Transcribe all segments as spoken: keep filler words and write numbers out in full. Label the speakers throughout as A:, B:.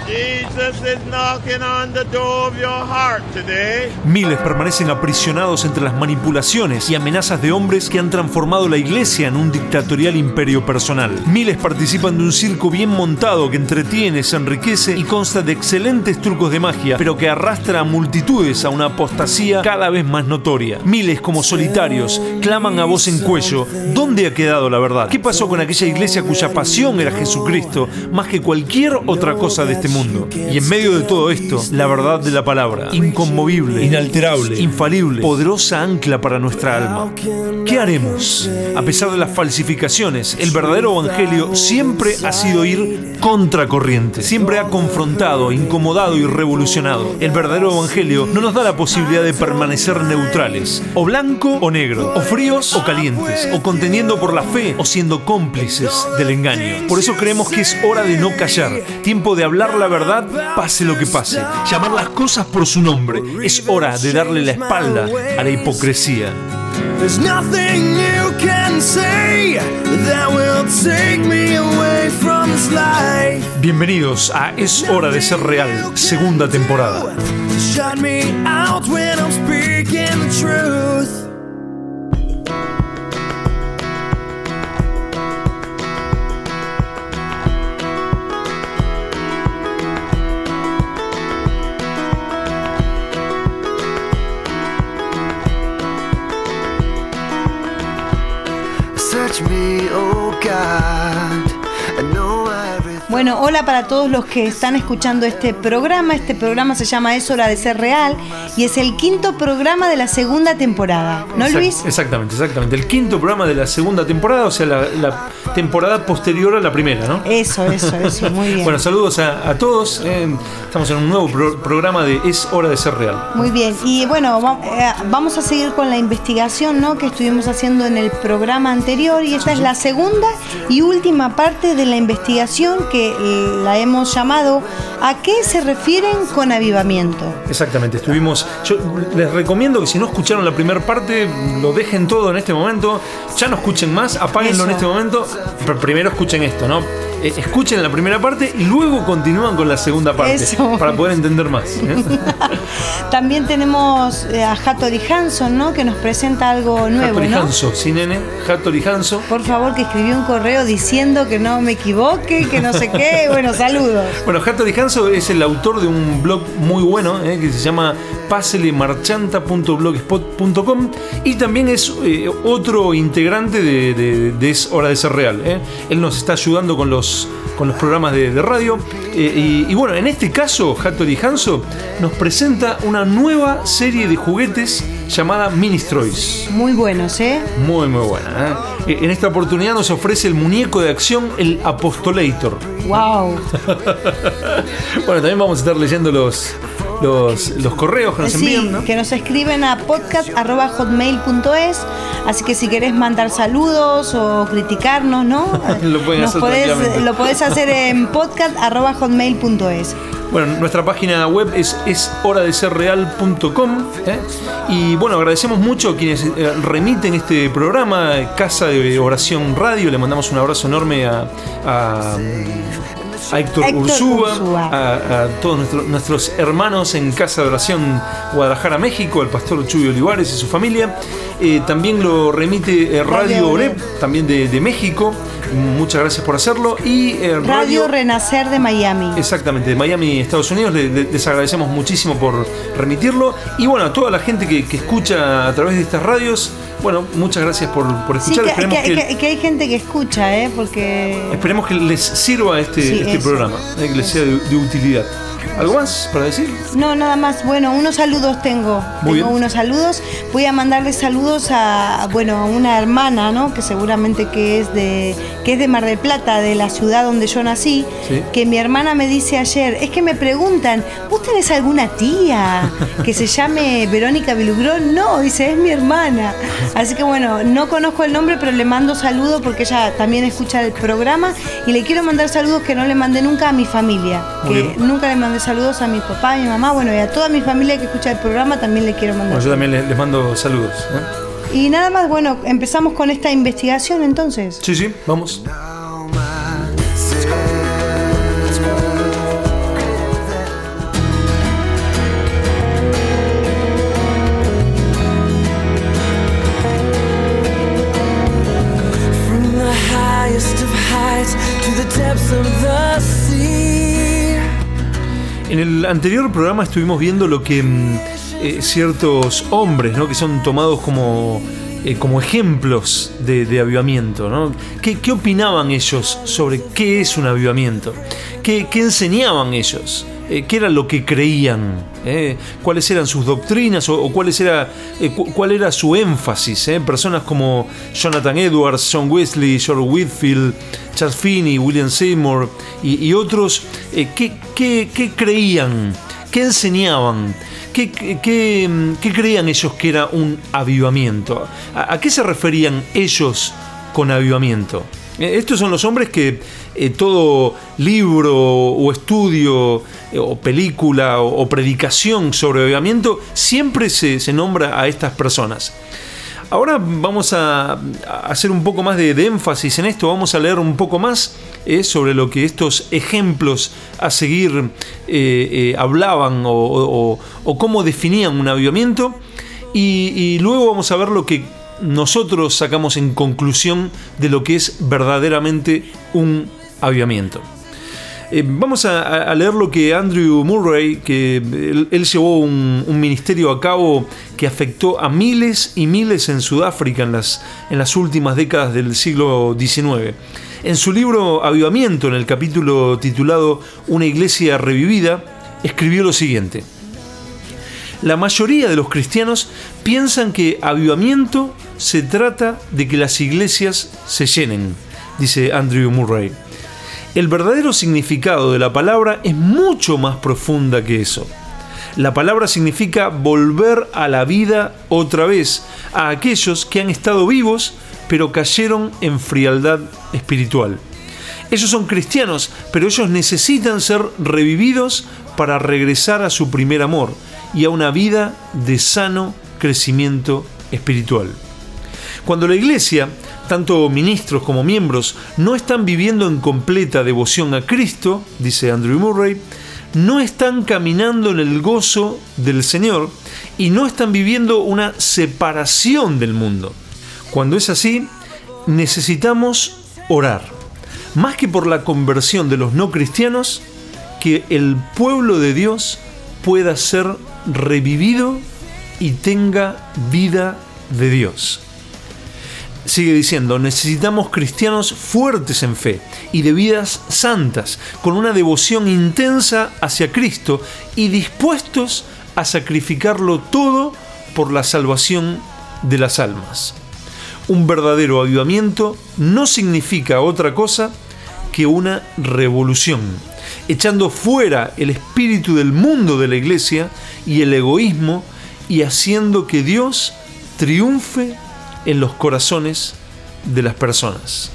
A: Miles permanecen aprisionados entre las manipulaciones y amenazas de hombres que han transformado la iglesia en un dictatorial imperio personal. Miles participan de un circo bien montado que entretiene, se enriquece y consta de excelentes trucos de magia, pero que arrastra a multitudes a una apostasía cada vez más notoria. Miles, como solitarios, claman a voz en cuello: ¿dónde ha quedado la verdad? ¿Qué pasó con aquella iglesia cuya pasión era Jesucristo más que cualquier otra cosa de este mundo? Y en medio de todo esto, la verdad de la palabra, inconmovible, inalterable, infalible, poderosa ancla para nuestra alma. ¿Qué haremos? A pesar de las falsificaciones, el verdadero evangelio siempre ha sido ir contracorriente. Siempre ha confrontado, incomodado y revolucionado. El verdadero evangelio no nos da la posibilidad de permanecer neutrales, o blanco o negro, o fríos o calientes, o contendiendo por la fe o siendo cómplices del engaño. Por eso creemos que es hora de no callar, tiempo de hablar la verdad, pase lo que pase, llamar las cosas por su nombre. Es hora de darle la espalda a la hipocresía.
B: There's nothing you can say that will take me away from this life.
A: Bienvenidos a Es Hora de Ser Real, segunda temporada.
B: Shut me out when I'm speaking the truth.
C: Bueno, hola para todos los que están escuchando este programa. Este programa se llama Es Hora de Ser Real y es el quinto programa de la segunda temporada, ¿no,
A: Exact-
C: Luis?
A: Exactamente, exactamente. El quinto programa de la segunda temporada, o sea, la, la temporada posterior a la primera, ¿no?
C: Eso, eso, eso, muy bien.
A: Bueno, saludos a, a todos. Eh, estamos en un nuevo pro- programa de Es Hora de Ser Real.
C: Muy bien, y bueno, va- eh, vamos a seguir con la investigación, ¿no?, que estuvimos haciendo en el programa anterior, y esta es la segunda y última parte de la investigación que eh, la hemos llamado ¿a qué se refieren con avivamiento?
A: Exactamente, estuvimos. Yo les recomiendo que si no escucharon la primera parte, lo dejen todo en este momento. Ya no escuchen más, apáguenlo
C: Eso.
A: en este momento. Pero primero escuchen esto, ¿no? Eh, escuchen la primera parte y luego continúan con la segunda parte.
C: Eso.
A: Para poder entender más, ¿eh?
C: También tenemos eh, a Hattori Hanson, ¿no?, que nos presenta algo nuevo,
A: Hattori
C: ¿no?
A: Hanzo, sí, nene. Hattori Hanzo.
C: Por favor, que escribió un correo diciendo que no me equivoque, que no sé qué. Bueno, saludos.
A: Bueno, Hattori Hanzo es el autor de un blog muy bueno, eh, que se llama paselemarchanta punto blogspot punto com, y también es eh, otro integrante de, de, de Es Hora de Ser Real. Eh. Él nos está ayudando con los, con los programas de, de radio. Eh, y, y bueno, en este caso, Hattori Hanzo nos presenta una nueva serie de juguetes llamada Ministroys.
C: Muy buenos, ¿eh?
A: Muy, muy buena. ¿eh? En esta oportunidad nos ofrece el muñeco de acción, el Apostolator.
C: Wow.
A: Bueno, también vamos a estar leyendo los, los, los correos que nos
C: Sí,
A: envían, ¿no?
C: que nos escriben a podcast arroba hotmail punto es. Así que si querés mandar saludos o criticarnos, ¿no?
A: Lo pueden
C: Nos
A: hacer
C: podés,
A: tranquilamente.
C: lo podés hacer en podcast arroba hotmail punto es.
A: Bueno, nuestra página web es es hora de ser real punto com, ¿eh? Y bueno, agradecemos mucho a quienes eh, remiten este programa, Casa de Oración Radio. Le mandamos un abrazo enorme a, a, a Héctor,
C: Héctor
A: Ursúa,
C: Ursúa.
A: A, a todos nuestro, nuestros hermanos en Casa de Oración Guadalajara, México, al pastor Chuy Olivares y su familia. Eh, también lo remite eh, Radio,
C: Radio
A: Oreb,
C: Oreb.
A: también de, de México. Muchas gracias por hacerlo. Y eh,
C: Radio,
A: Radio
C: Renacer de Miami.
A: Exactamente, de Miami, Estados Unidos. Le- le- Les agradecemos muchísimo por remitirlo. Y bueno, a toda la gente que, que escucha a través de estas radios, bueno, muchas gracias por, por
C: Sí,
A: escuchar.
C: que,
A: esperemos,
C: que-
A: que,
C: que- que hay gente que escucha, ¿eh? Porque...
A: esperemos que les sirva este,
C: Sí,
A: este
C: eso.
A: programa, eh, que les sea de, de utilidad. ¿Algo más para decir?
C: No, nada más. Bueno, unos saludos tengo.
A: Muy
C: tengo
A: bien.
C: unos saludos. Voy a mandarles saludos a, bueno, a una hermana, ¿no?, que seguramente que es de que es de Mar del Plata, de la ciudad donde yo nací.
A: Sí.
C: Que mi hermana me dice ayer, es que me preguntan, ¿vos tenés alguna tía que se llame Verónica Vilugrón? No, dice, es mi hermana. Así que bueno, no conozco el nombre, pero le mando saludos porque ella también escucha el programa, y le quiero mandar saludos que no le mandé nunca a mi familia.
A: Muy
C: Que
A: bien.
C: nunca le mandé saludos a mi papá, a mi mamá, bueno, y a toda mi familia que escucha el programa también le quiero mandar.
A: Bueno, yo también les, les mando saludos, ¿eh?
C: Y nada más, bueno, empezamos con esta investigación entonces.
A: Sí, sí, vamos.
B: Now my sins rise to the depths of the sea.
A: En el anterior programa estuvimos viendo lo que eh, ciertos hombres, ¿no?, que son tomados como, eh, como ejemplos de, de avivamiento, ¿no? ¿Qué, ¿Qué opinaban ellos sobre qué es un avivamiento? ¿Qué, qué enseñaban ellos? Eh, ¿Qué era lo que creían? Eh, ¿Cuáles eran sus doctrinas? ¿O, o cuáles era, eh, cu- cuál era su énfasis? Eh? Personas como Jonathan Edwards, John Wesley, George Whitefield, Charles Finney, William Seymour y, y otros, eh, ¿qué, qué, ¿qué creían? ¿Qué enseñaban? ¿Qué, qué, qué, ¿Qué creían ellos que era un avivamiento? ¿A, a qué se referían ellos con avivamiento? Estos son los hombres que eh, todo libro o estudio eh, o película o, o predicación sobre avivamiento siempre se, se nombra a estas personas. Ahora vamos a, a hacer un poco más de, de énfasis en esto, vamos a leer un poco más eh, sobre lo que estos ejemplos a seguir eh, eh, hablaban o, o, o cómo definían un avivamiento, y, y luego vamos a ver lo que nosotros sacamos en conclusión de lo que es verdaderamente un avivamiento. Eh, vamos a, a leer lo que Andrew Murray, que él, él llevó un, un ministerio a cabo que afectó a miles y miles en Sudáfrica en las, en las últimas décadas del siglo diecinueve. En su libro Avivamiento, en el capítulo titulado Una iglesia revivida, escribió lo siguiente: la mayoría de los cristianos piensan que avivamiento se trata de que las iglesias se llenen, dice Andrew Murray. El verdadero significado de la palabra es mucho más profunda que eso. La palabra significa volver a la vida otra vez a aquellos que han estado vivos pero cayeron en frialdad espiritual. Ellos son cristianos, pero ellos necesitan ser revividos para regresar a su primer amor y a una vida de sano crecimiento espiritual. Cuando la iglesia, tanto ministros como miembros, no están viviendo en completa devoción a Cristo, dice Andrew Murray, no están caminando en el gozo del Señor y no están viviendo una separación del mundo. Cuando es así, necesitamos orar, más que por la conversión de los no cristianos, que el pueblo de Dios pueda ser revivido y tenga vida de Dios. Sigue diciendo, necesitamos cristianos fuertes en fe y de vidas santas, con una devoción intensa hacia Cristo y dispuestos a sacrificarlo todo por la salvación de las almas. Un verdadero avivamiento no significa otra cosa que una revolución, echando fuera el espíritu del mundo de la iglesia y el egoísmo y haciendo que Dios triunfe en los corazones de las personas.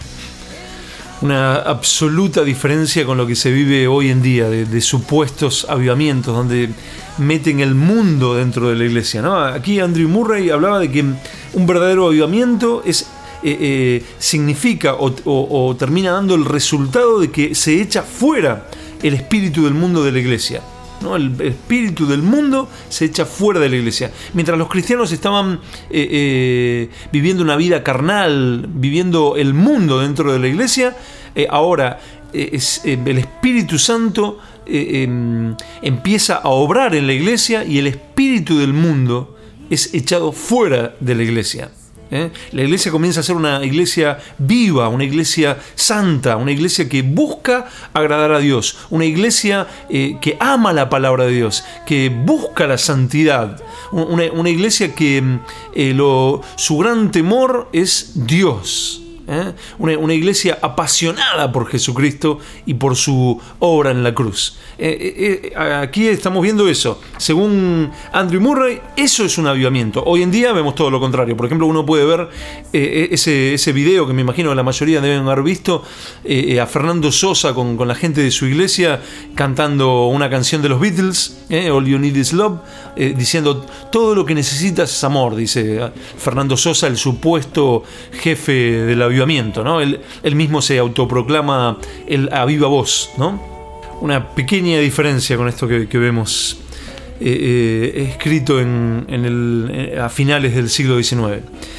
A: Una absoluta diferencia con lo que se vive hoy en día de, de supuestos avivamientos donde meten el mundo dentro de la iglesia, ¿no? Aquí Andrew Murray hablaba de que un verdadero avivamiento es eh, eh, significa o, o, o termina dando el resultado de que se echa fuera el espíritu del mundo de la iglesia, ¿no? El espíritu del mundo se echa fuera de la iglesia. Mientras los cristianos estaban eh, eh, viviendo una vida carnal, viviendo el mundo dentro de la iglesia, eh, ahora eh, es, eh, el Espíritu Santo eh, eh, empieza a obrar en la iglesia y el espíritu del mundo es echado fuera de la iglesia. ¿Eh? La iglesia comienza a ser una iglesia viva, una iglesia santa, una iglesia que busca agradar a Dios, una iglesia eh, que ama la palabra de Dios, que busca la santidad, una, una iglesia que eh, lo, su gran temor es Dios. ¿Eh? Una, una iglesia apasionada por Jesucristo y por su obra en la cruz. Eh, eh, aquí estamos viendo eso. Según Andrew Murray, eso es un avivamiento. Hoy en día vemos todo lo contrario. Por ejemplo, uno puede ver eh, ese, ese video que me imagino que la mayoría deben haber visto, eh, a Fernando Sosa con, con la gente de su iglesia cantando una canción de los Beatles, eh, All You Need Is Love, eh, diciendo todo lo que necesitas es amor, dice Fernando Sosa, el supuesto jefe de la avivamiento, ¿no? Él, él mismo se autoproclama el a viva voz, ¿no? Una pequeña diferencia con esto que, que vemos eh, eh, escrito en, en el, a finales del siglo diecinueve.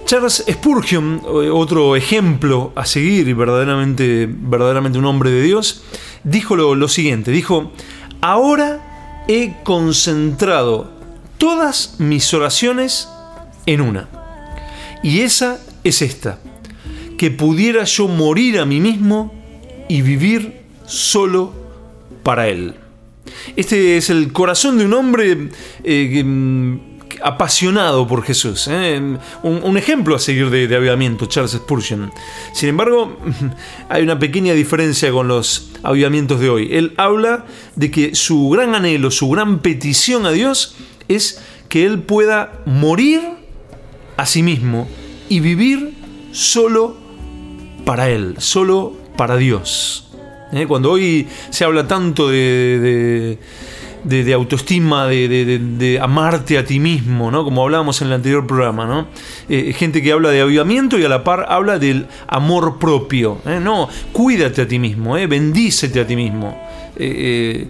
A: Charles Spurgeon, otro ejemplo a seguir y verdaderamente, verdaderamente un hombre de Dios, dijo lo, lo siguiente, dijo: ahora he concentrado todas mis oraciones en una, y esa es esta: que pudiera yo morir a mí mismo y vivir solo para Él. Este es el corazón de un hombre eh, apasionado por Jesús, ¿eh? un, un ejemplo a seguir de, de avivamiento, Charles Spurgeon. Sin embargo, hay una pequeña diferencia con los avivamientos de hoy. Él habla de que su gran anhelo, su gran petición a Dios es que él pueda morir a sí mismo y vivir solo para Él, solo para Dios. ¿Eh? Cuando hoy se habla tanto de, de, de, de autoestima, de, de, de, de amarte a ti mismo, ¿no? Como hablábamos en el anterior programa, ¿no? Eh, gente que habla de avivamiento y a la par habla del amor propio. ¿eh? No, cuídate a ti mismo, ¿eh? Bendícete a ti mismo. Eh, eh,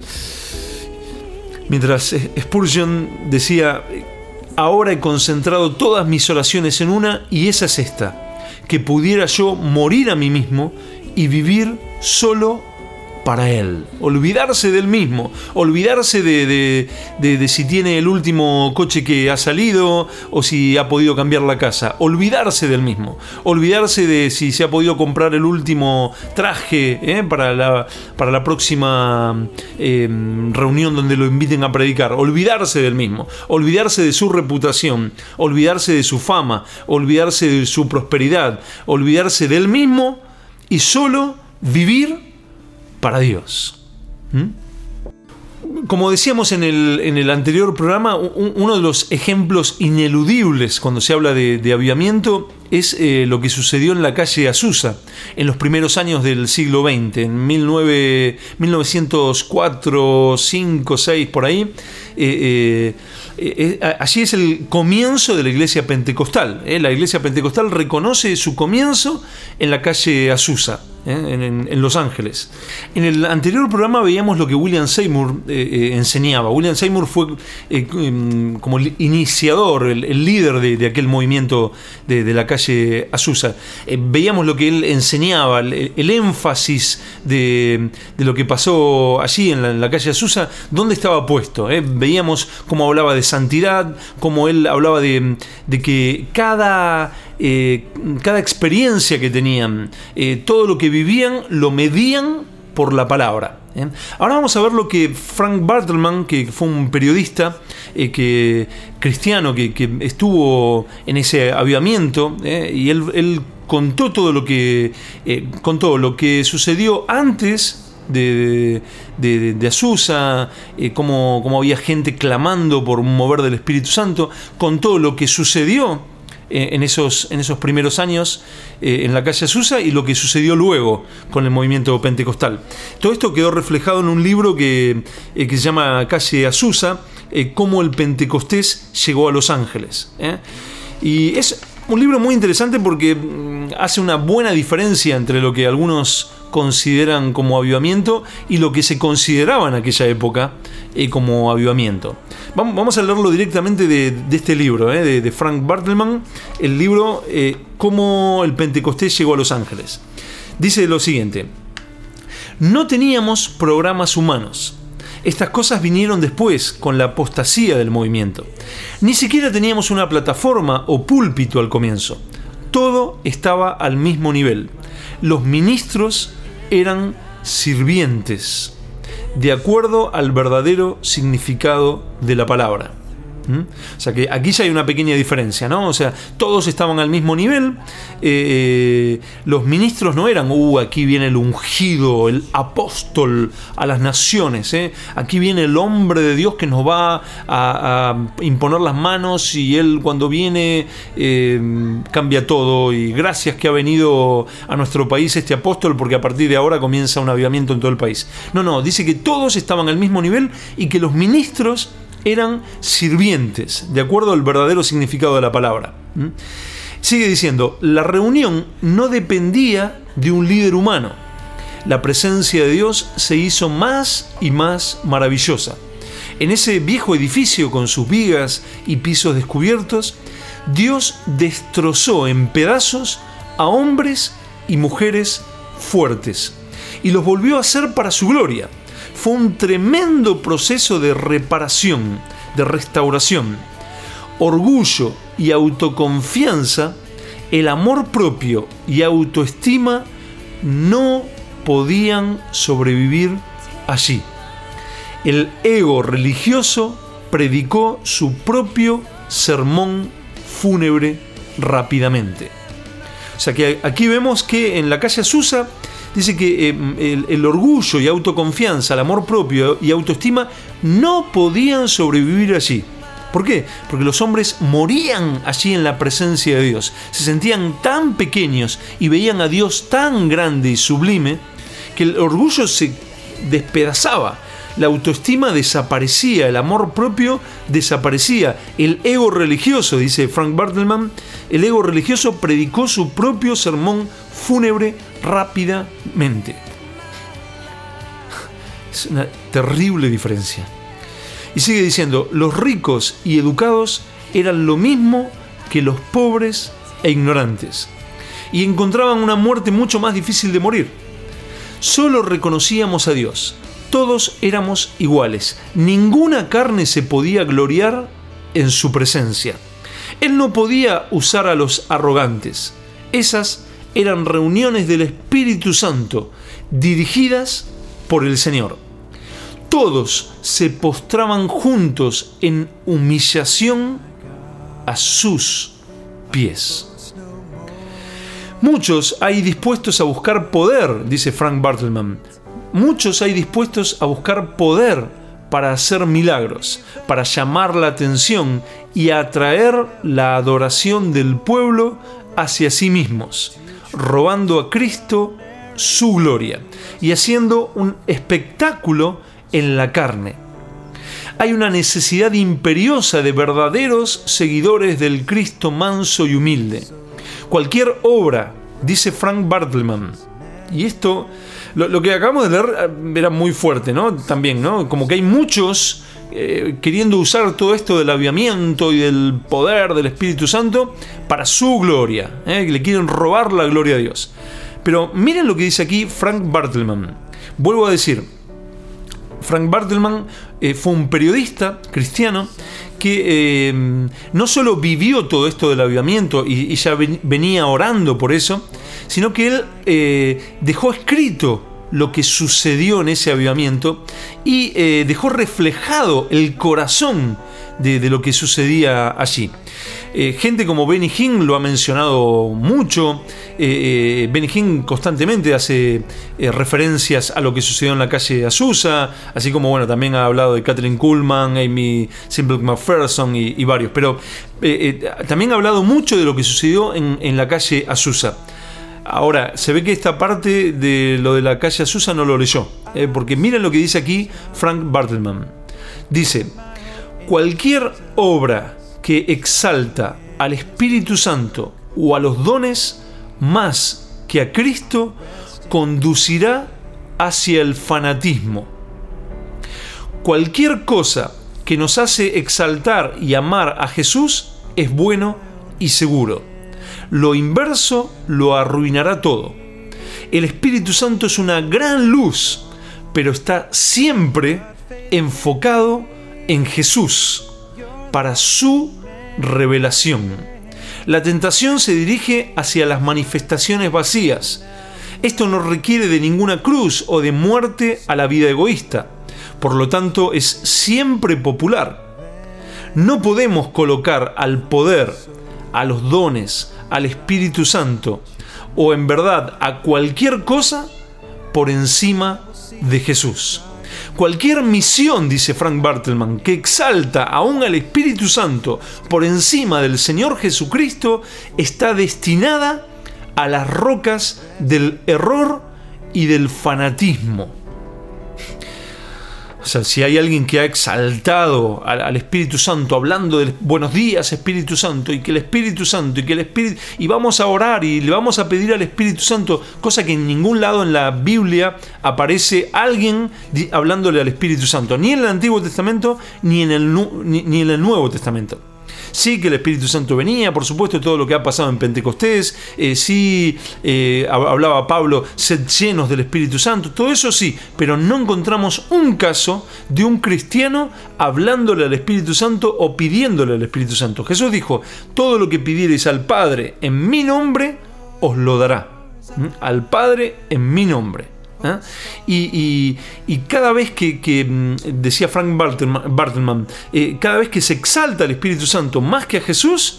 A: mientras Spurgeon decía: ahora he concentrado todas mis oraciones en una, y esa es esta: que pudiera yo morir a mí mismo y vivir solo para Él. Olvidarse del mismo, olvidarse de, de, de, de si tiene el último coche que ha salido o si ha podido cambiar la casa. Olvidarse del mismo, olvidarse de si se ha podido comprar el último traje ¿eh? para, la, para la próxima eh, reunión donde lo inviten a predicar. Olvidarse del mismo, olvidarse de su reputación, olvidarse de su fama, olvidarse de su prosperidad, olvidarse del mismo y solo vivir para Dios. ¿Mm? Como decíamos en el, en el anterior programa, un, uno de los ejemplos ineludibles cuando se habla de, de avivamiento es eh, lo que sucedió en la calle Azusa en los primeros años del siglo veinte, en mil novecientos cuatro, cinco, seis, por ahí. Eh, eh, eh, allí es el comienzo de la iglesia pentecostal. Eh. La iglesia pentecostal reconoce su comienzo en la calle Azusa. ¿eh? En, en, en Los Ángeles. En el anterior programa veíamos lo que William Seymour eh, eh, enseñaba. William Seymour fue eh, eh, como el iniciador, el, el líder de, de aquel movimiento de, de la calle Azusa. Eh, veíamos lo que él enseñaba, el, el énfasis de, de lo que pasó allí en la, en la calle Azusa, dónde estaba puesto. Eh. Veíamos cómo hablaba de santidad, cómo él hablaba de, de que cada... Eh, cada experiencia que tenían, eh, todo lo que vivían, lo medían por la palabra. ¿eh? Ahora vamos a ver lo que Frank Bartleman, que fue un periodista eh, que, cristiano que, que estuvo en ese avivamiento, eh, y él, él contó todo lo que eh, contó lo que sucedió antes de, de, de, de Azusa, eh, cómo, cómo había gente clamando por un mover del Espíritu Santo, contó lo que sucedió en esos, en esos primeros años eh, en la calle Azusa y lo que sucedió luego con el movimiento pentecostal. Todo esto quedó reflejado en un libro que, eh, que se llama Calle Azusa, eh, cómo el Pentecostés llegó a Los Ángeles. ¿eh? Y es un libro muy interesante porque mm, hace una buena diferencia entre lo que algunos consideran como avivamiento y lo que se consideraba en aquella época eh, como avivamiento. Vamos, vamos a leerlo directamente de, de este libro, eh, de, de Frank Bartleman, el libro eh, Cómo el Pentecostés llegó a Los Ángeles. Dice lo siguiente: no teníamos programas humanos. Estas cosas vinieron después, con la apostasía del movimiento. Ni siquiera teníamos una plataforma o púlpito al comienzo. Todo estaba al mismo nivel. Los ministros eran sirvientes, de acuerdo al verdadero significado de la palabra. ¿Mm? O sea que aquí ya hay una pequeña diferencia, ¿no? O sea, todos estaban al mismo nivel. Eh, los ministros no eran, uh, aquí viene el ungido, el apóstol a las naciones, ¿eh? Aquí viene el hombre de Dios que nos va a, a imponer las manos y él cuando viene eh, cambia todo. Y gracias que ha venido a nuestro país este apóstol, porque a partir de ahora comienza un avivamiento en todo el país. No, no, dice que todos estaban al mismo nivel y que los ministros eran sirvientes, de acuerdo al verdadero significado de la palabra. ¿Mm? Sigue diciendo: la reunión no dependía de un líder humano. La presencia de Dios se hizo más y más maravillosa. En ese viejo edificio con sus vigas y pisos descubiertos, Dios destrozó en pedazos a hombres y mujeres fuertes y los volvió a hacer para su gloria. Fue un tremendo proceso de reparación, de restauración. Orgullo y autoconfianza, el amor propio y autoestima no podían sobrevivir allí. El ego religioso predicó su propio sermón fúnebre rápidamente. O sea que aquí vemos que en la calle Azusa dice que eh, el, el orgullo y autoconfianza, el amor propio y autoestima no podían sobrevivir allí. ¿Por qué? Porque los hombres morían allí en la presencia de Dios. Se sentían tan pequeños y veían a Dios tan grande y sublime que el orgullo se despedazaba. La autoestima desaparecía, el amor propio desaparecía. El ego religioso, dice Frank Bartleman, el ego religioso predicó su propio sermón fúnebre rápidamente. Es una terrible diferencia. Y sigue diciendo, los ricos y educados eran lo mismo que los pobres e ignorantes, y encontraban una muerte mucho más difícil de morir. Solo reconocíamos a Dios. Todos éramos iguales. Ninguna carne se podía gloriar en su presencia. Él no podía usar a los arrogantes. Esas eran reuniones del Espíritu Santo, dirigidas por el Señor. Todos se postraban juntos en humillación a sus pies. Muchos hay dispuestos a buscar poder, dice Frank Bartleman. Muchos hay dispuestos a buscar poder para hacer milagros, para llamar la atención y atraer la adoración del pueblo hacia sí mismos, robando a Cristo su gloria y haciendo un espectáculo en la carne. Hay una necesidad imperiosa de verdaderos seguidores del Cristo manso y humilde. Cualquier obra, dice Frank Bartleman, y esto, lo, lo que acabamos de leer era muy fuerte, ¿no? También, ¿no? Como que hay muchos eh, queriendo usar todo esto del avivamiento y del poder del Espíritu Santo para su gloria, ¿eh? Que le quieren robar la gloria a Dios. Pero miren lo que dice aquí Frank Bartleman. Vuelvo a decir, Frank Bartleman eh, fue un periodista cristiano que eh, no solo vivió todo esto del avivamiento y, y ya ven, venía orando por eso, sino que él eh, dejó escrito lo que sucedió en ese avivamiento y eh, dejó reflejado el corazón de, de lo que sucedía allí. Eh, gente como Benny Hinn lo ha mencionado mucho. eh, eh, Benny Hinn constantemente hace eh, referencias a lo que sucedió en la calle Azusa, así como bueno, también ha hablado de Kathryn Kuhlman, Amy Semple McPherson y, y varios, pero eh, eh, también ha hablado mucho de lo que sucedió en, en la calle Azusa. Ahora, se ve que esta parte de lo de la calle Azusa no lo leyó, eh, porque miren lo que dice aquí Frank Bartleman. Dice, cualquier obra que exalta al Espíritu Santo o a los dones más que a Cristo conducirá hacia el fanatismo. Cualquier cosa que nos hace exaltar y amar a Jesús es bueno y seguro. Lo inverso lo arruinará todo. El Espíritu Santo es una gran luz, pero está siempre enfocado en Jesús para su revelación. La tentación se dirige hacia las manifestaciones vacías. Esto no requiere de ninguna cruz o de muerte a la vida egoísta. Por lo tanto, es siempre popular. No podemos colocar al poder, a los dones, al Espíritu Santo o en verdad a cualquier cosa por encima de Jesús. Cualquier misión, dice Frank Bartleman, que exalta aún al Espíritu Santo por encima del Señor Jesucristo está destinada a las rocas del error y del fanatismo. O sea, si hay alguien que ha exaltado al, al Espíritu Santo, hablando de buenos días Espíritu Santo, y que el Espíritu Santo, y que el Espíritu, y vamos a orar y le vamos a pedir al Espíritu Santo, cosa que en ningún lado en la Biblia aparece alguien di, hablándole al Espíritu Santo, ni en el Antiguo Testamento ni en el, ni, ni en el Nuevo Testamento. Sí que el Espíritu Santo venía, por supuesto, todo lo que ha pasado en Pentecostés, eh, sí eh, hablaba Pablo, sed llenos del Espíritu Santo, todo eso sí, pero no encontramos un caso de un cristiano hablándole al Espíritu Santo o pidiéndole al Espíritu Santo. Jesús dijo, todo lo que pidiereis al Padre en mi nombre, os lo dará. ¿Mm? Al Padre en mi nombre. ¿Eh? Y, y, y cada vez que, que decía Frank Bartleman, Bartleman eh, cada vez que se exalta al Espíritu Santo más que a Jesús,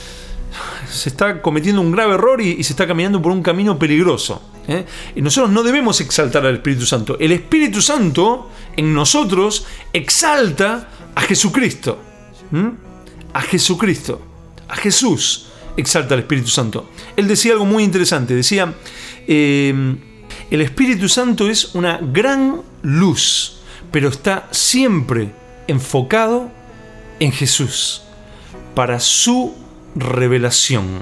A: se está cometiendo un grave error y, y se está caminando por un camino peligroso. ¿eh? Y nosotros no debemos exaltar al Espíritu Santo. El Espíritu Santo en nosotros exalta a Jesucristo. ¿Mm? A Jesucristo. A Jesús exalta al Espíritu Santo. Él decía algo muy interesante. Decía... Eh, El Espíritu Santo es una gran luz, pero está siempre enfocado en Jesús, para su revelación.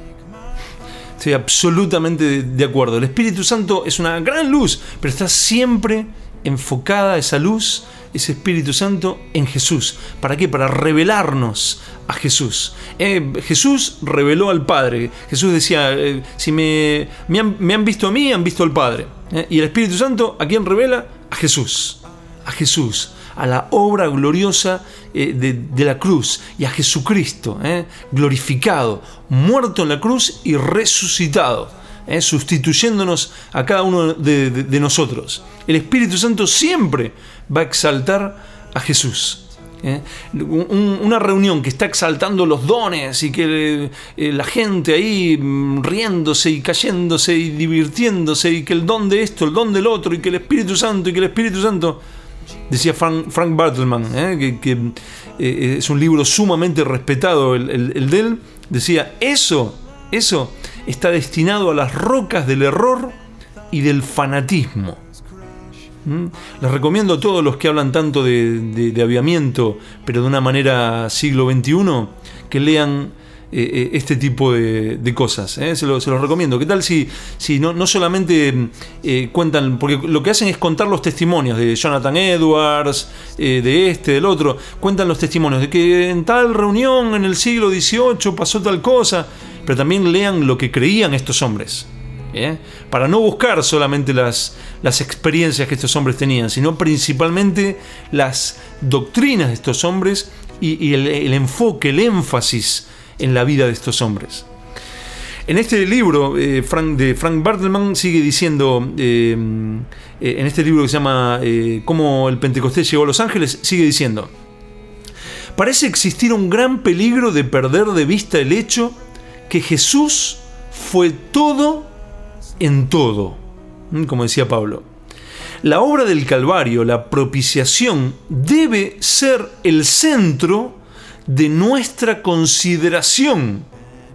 A: Estoy absolutamente de acuerdo. El Espíritu Santo es una gran luz, pero está siempre enfocada esa luz, ese Espíritu Santo, en Jesús. ¿Para qué? Para revelarnos a Jesús. Eh, Jesús reveló al Padre. Jesús decía, eh, si me, me, han, me han visto a mí, han visto al Padre. Eh, y el Espíritu Santo, ¿a quién revela? A Jesús. A Jesús. A la obra gloriosa eh, de, de la cruz. Y a Jesucristo, eh, glorificado, muerto en la cruz y resucitado. Eh, sustituyéndonos a cada uno de, de, de nosotros. El Espíritu Santo siempre va a exaltar a Jesús. ¿Eh? Un, una reunión que está exaltando los dones y que eh, la gente ahí riéndose y cayéndose y divirtiéndose y que el don de esto, el don del otro y que el Espíritu Santo y que el Espíritu Santo, decía Frank, Frank Bartleman, ¿eh? que, que eh, es un libro sumamente respetado el, el, el de él, decía, eso, eso está destinado a las rocas del error y del fanatismo. ¿Mm? Les recomiendo a todos los que hablan tanto de, de, de avivamiento, pero de una manera siglo veintiuno, que lean eh, este tipo de, de cosas. ¿eh? Se, lo, se los recomiendo. ¿Qué tal si, si no, no solamente eh, cuentan, porque lo que hacen es contar los testimonios de Jonathan Edwards, eh, de este, del otro, cuentan los testimonios de que en tal reunión en el siglo dieciocho pasó tal cosa, pero también lean lo que creían estos hombres. ¿Eh? Para no buscar solamente las, las experiencias que estos hombres tenían, sino principalmente las doctrinas de estos hombres y, y el, el enfoque, el énfasis en la vida de estos hombres. En este libro eh, Frank, de Frank Bartleman sigue diciendo, eh, eh, en este libro que se llama eh, Cómo el Pentecostés llegó a Los Ángeles, sigue diciendo: parece existir un gran peligro de perder de vista el hecho que Jesús fue todo en todo, como decía Pablo. La obra del Calvario, la propiciación, debe ser el centro de nuestra consideración.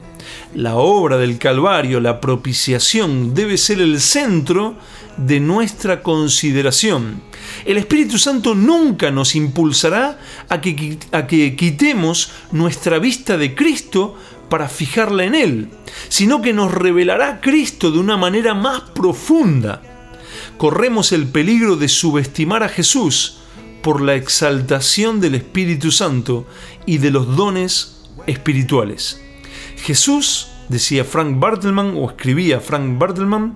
A: La obra del Calvario, la propiciación, debe ser el centro de nuestra consideración. El Espíritu Santo nunca nos impulsará a que, a que quitemos nuestra vista de Cristo para fijarla en Él, sino que nos revelará a Cristo de una manera más profunda. Corremos el peligro de subestimar a Jesús por la exaltación del Espíritu Santo y de los dones espirituales. Jesús, decía Frank Bartleman, o escribía Frank Bartleman,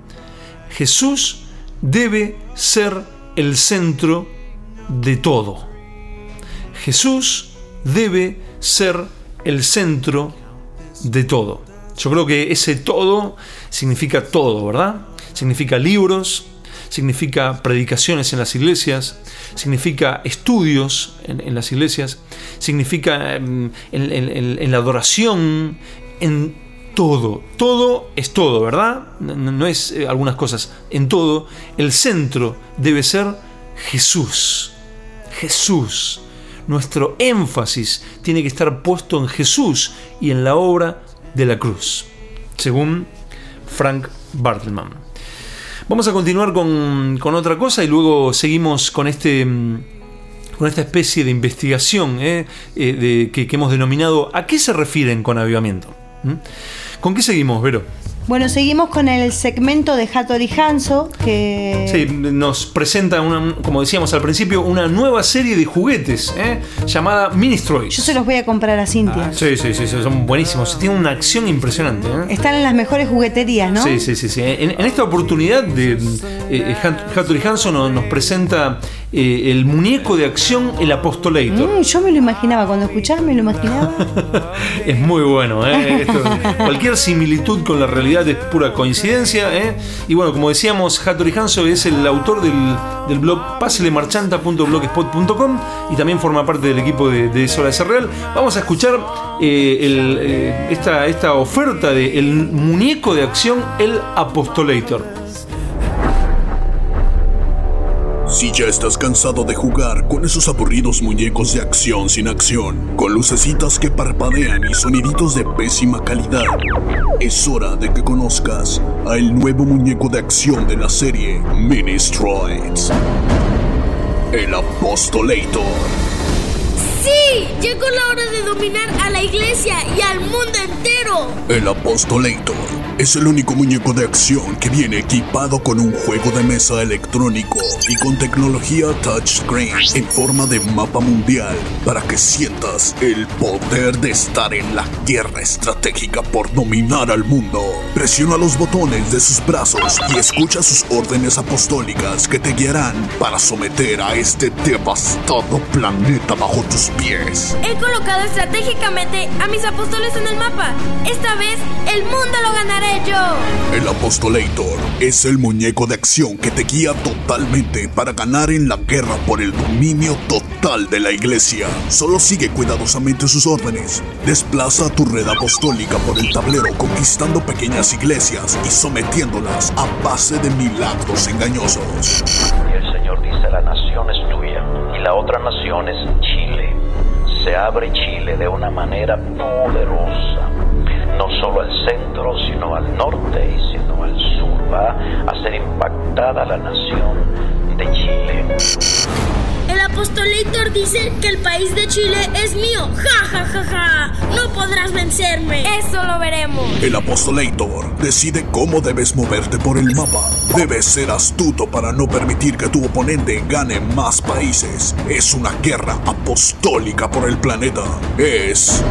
A: Jesús debe ser el centro de todo. Jesús debe ser el centro de todo. Yo creo que ese todo significa todo, ¿verdad? Significa libros, significa predicaciones en las iglesias, significa estudios en, en las iglesias, significa en, en, en, en la adoración, en todo. Todo es todo, ¿verdad? No, no es eh, algunas cosas, en todo. El centro debe ser Jesús. Jesús. Nuestro énfasis tiene que estar puesto en Jesús y en la obra de la cruz, según Frank Bartleman. Vamos a continuar con, con otra cosa y luego seguimos con este con esta especie de investigación eh, eh, de, que, que hemos denominado ¿a qué se refieren con avivamiento? ¿Mm? ¿Con qué seguimos, Vero?
C: Bueno, seguimos con el segmento de Hattori Hanzo, que...
A: Sí, nos presenta, una, como decíamos al principio, una nueva serie de juguetes, ¿eh? llamada Ministroids.
C: Yo se los voy a comprar a Cintia.
A: Ah, sí, sí, sí, son buenísimos. Tienen una acción impresionante. ¿eh?
C: Están en las mejores jugueterías, ¿no?
A: Sí, sí, sí. sí. En, en esta oportunidad, de, eh, Hattori Hanzo nos, nos presenta eh, el muñeco de acción, el Apostolator.
C: Mm, yo me lo imaginaba, cuando escuchaba me lo imaginaba.
A: Es muy bueno, ¿eh? Esto, cualquier similitud con la realidad es pura coincidencia, ¿eh? Y bueno, como decíamos, Hattori Hanzo es el autor del, del blog puzzlemarchanta punto blogspot punto com y también forma parte del equipo de, de Es Hora de Ser Real. Vamos a escuchar eh, el, eh, esta, esta oferta de el muñeco de acción, el Apostolator.
D: Si ya estás cansado de jugar con esos aburridos muñecos de acción sin acción, con lucecitas que parpadean y soniditos de pésima calidad, es hora de que conozcas a el nuevo muñeco de acción de la serie Ministroids, el Apostolator.
E: ¡Sí! Llegó la hora de dominar a la iglesia y al mundo entero.
D: El Apostolator es el único muñeco de acción que viene equipado con un juego de mesa electrónico y con tecnología touchscreen en forma de mapa mundial para que sientas el poder de estar en la guerra estratégica por dominar al mundo. Presiona los botones de sus brazos y escucha sus órdenes apostólicas que te guiarán para someter a este devastado planeta bajo tus pies.
E: He colocado estratégicamente a mis apóstoles en el mapa. Esta vez el mundo lo ganaré yo.
D: El Apostolator es el muñeco de acción que te guía totalmente para ganar en la guerra por el dominio total de la iglesia. Solo sigue cuidadosamente sus órdenes. Desplaza tu red apostólica por el tablero, conquistando pequeñas iglesias y sometiéndolas a base de milagros engañosos.
F: Y el Señor dice: la nación es tuya y la otra nación es Chile. Se abre Chile de una manera poderosa, no solo al centro, sino al norte y sino al sur. Va a ser impactada la nación de Chile.
E: El Apostolator dice que el país de Chile es mío. ¡Ja, ja, ja, ja! ¡No podrás vencerme! ¡Eso lo veremos!
D: El Apostolator decide cómo debes moverte por el mapa. Debes ser astuto para no permitir que tu oponente gane más países. Es una guerra apostólica por el planeta. Es...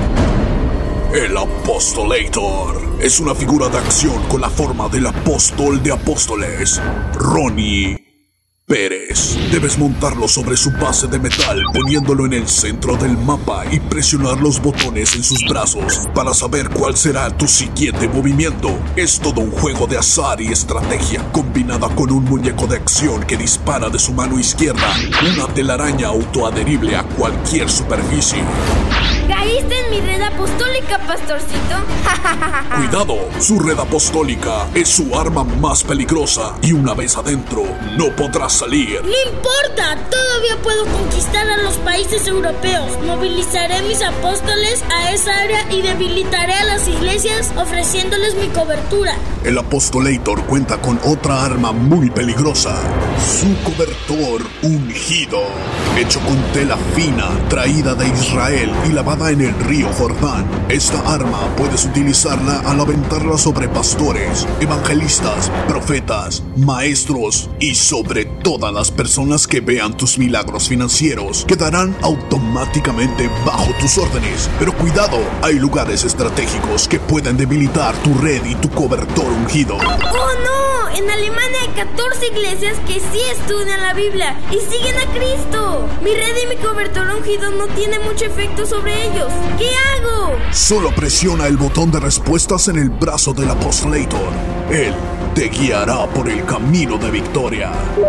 D: el Apostolator. Es una figura de acción con la forma del apóstol de apóstoles, Ronnie Pérez. Debes montarlo sobre su base de metal, poniéndolo en el centro del mapa y presionar los botones en sus brazos para saber cuál será tu siguiente movimiento. Es todo un juego de azar y estrategia combinada con un muñeco de acción que dispara de su mano izquierda una telaraña autoadherible a cualquier superficie.
E: ¿Caíste en mi red apostólica, pastorcito?
D: Cuidado, su red apostólica es su arma más peligrosa y una vez adentro no podrás salir.
E: No importa, todavía puedo conquistar a los países europeos. Movilizaré mis apóstoles a esa área y debilitaré a las iglesias ofreciéndoles mi cobertura.
D: El Apostolator cuenta con otra arma muy peligrosa, su cobertor ungido, hecho con tela fina traída de Israel y lavada en el río Jordán. Esta arma puedes utilizarla al aventarla sobre pastores, evangelistas, profetas, maestros y sobre todas las personas que vean tus milagros financieros. Quedarán automáticamente bajo tus órdenes. Pero cuidado, hay lugares estratégicos que pueden debilitar tu red y tu cobertor ungido.
E: ¡Oh no! En Alemania hay catorce iglesias que sí estudian la Biblia y siguen a Cristo. Mi red y mi cobertor ungido no tiene mucho efecto sobre ellos. ¿Qué hago?
D: Solo presiona el botón de respuestas en el brazo del Apostolator. Él te guiará por el camino de victoria.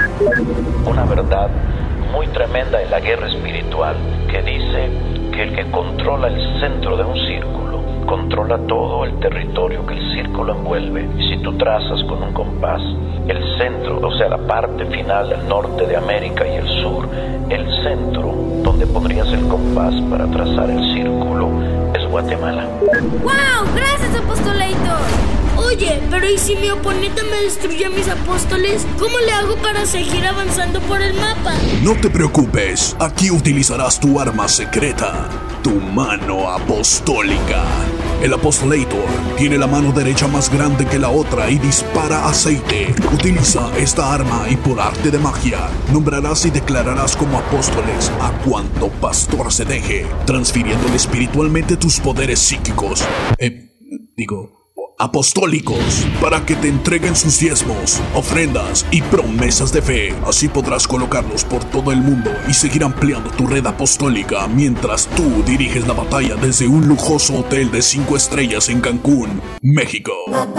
F: Una verdad muy tremenda en la guerra espiritual que dice que el que controla el centro de un círculo controla todo el territorio que el círculo envuelve. Y si tú trazas con un compás el centro, o sea, la parte final del norte de América y el sur, el centro donde pondrías el compás para trazar el círculo es Guatemala.
E: ¡Wow! ¡Gracias, Apostolator! Oye, pero ¿y si mi oponente me destruye a mis apóstoles? ¿Cómo le hago para seguir avanzando por el mapa?
D: No te preocupes, aquí utilizarás tu arma secreta, tu mano apostólica. El Apostolator tiene la mano derecha más grande que la otra y dispara aceite. Utiliza esta arma y por arte de magia nombrarás y declararás como apóstoles a cuanto pastor se deje, transfiriéndole espiritualmente tus poderes psíquicos. Eh, digo... apostólicos, para que te entreguen sus diezmos, ofrendas y promesas de fe. Así podrás colocarlos por todo el mundo y seguir ampliando tu red apostólica mientras tú diriges la batalla desde un lujoso hotel de cinco estrellas en Cancún, México.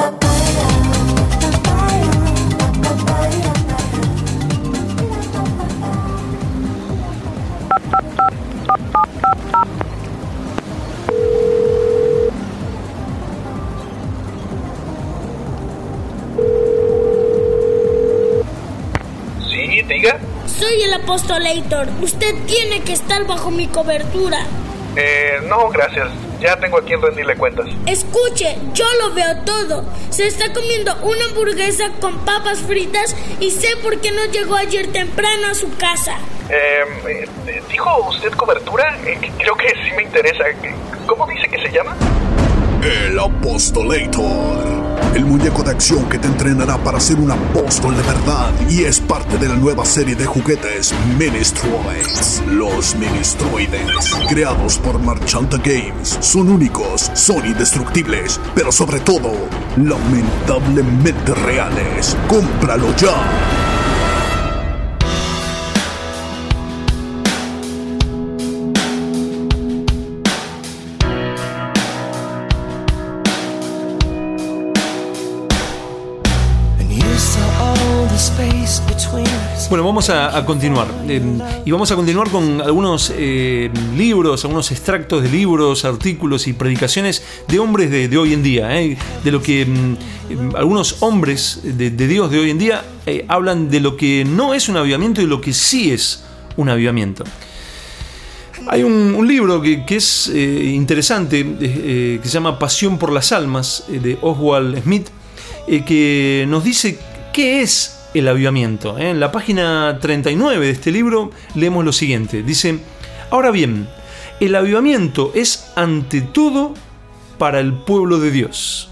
G: Diga.
E: Soy el Apostolator. Usted tiene que estar bajo mi cobertura.
G: Eh, no, gracias. Ya tengo a quien rendirle cuentas.
E: Escuche, yo lo veo todo. Se está comiendo una hamburguesa con papas fritas y sé por qué no llegó ayer temprano a su casa.
G: Eh, eh ¿dijo usted cobertura? Eh, creo que sí me interesa. ¿Cómo dice que se llama?
D: El Apostolator. El muñeco de acción que te entrenará para ser un apóstol de verdad y es parte de la nueva serie de juguetes Ministroids. Los Ministroides, creados por Marchanta Games, son únicos, son indestructibles, pero sobre todo, lamentablemente reales. ¡Cómpralo ya!
A: Bueno, vamos a, a continuar eh, y vamos a continuar con algunos eh, libros, algunos extractos de libros, artículos y predicaciones de hombres de, de hoy en día, eh, de lo que eh, algunos hombres de, de Dios de hoy en día eh, hablan de lo que no es un avivamiento y lo que sí es un avivamiento. Hay un, un libro que, que es eh, interesante, eh, que se llama Pasión por las Almas, eh, de Oswald Smith, eh, que nos dice qué es el avivamiento. En la página treinta y nueve de este libro leemos lo siguiente. Dice: ahora bien, el avivamiento es ante todo para el pueblo de Dios.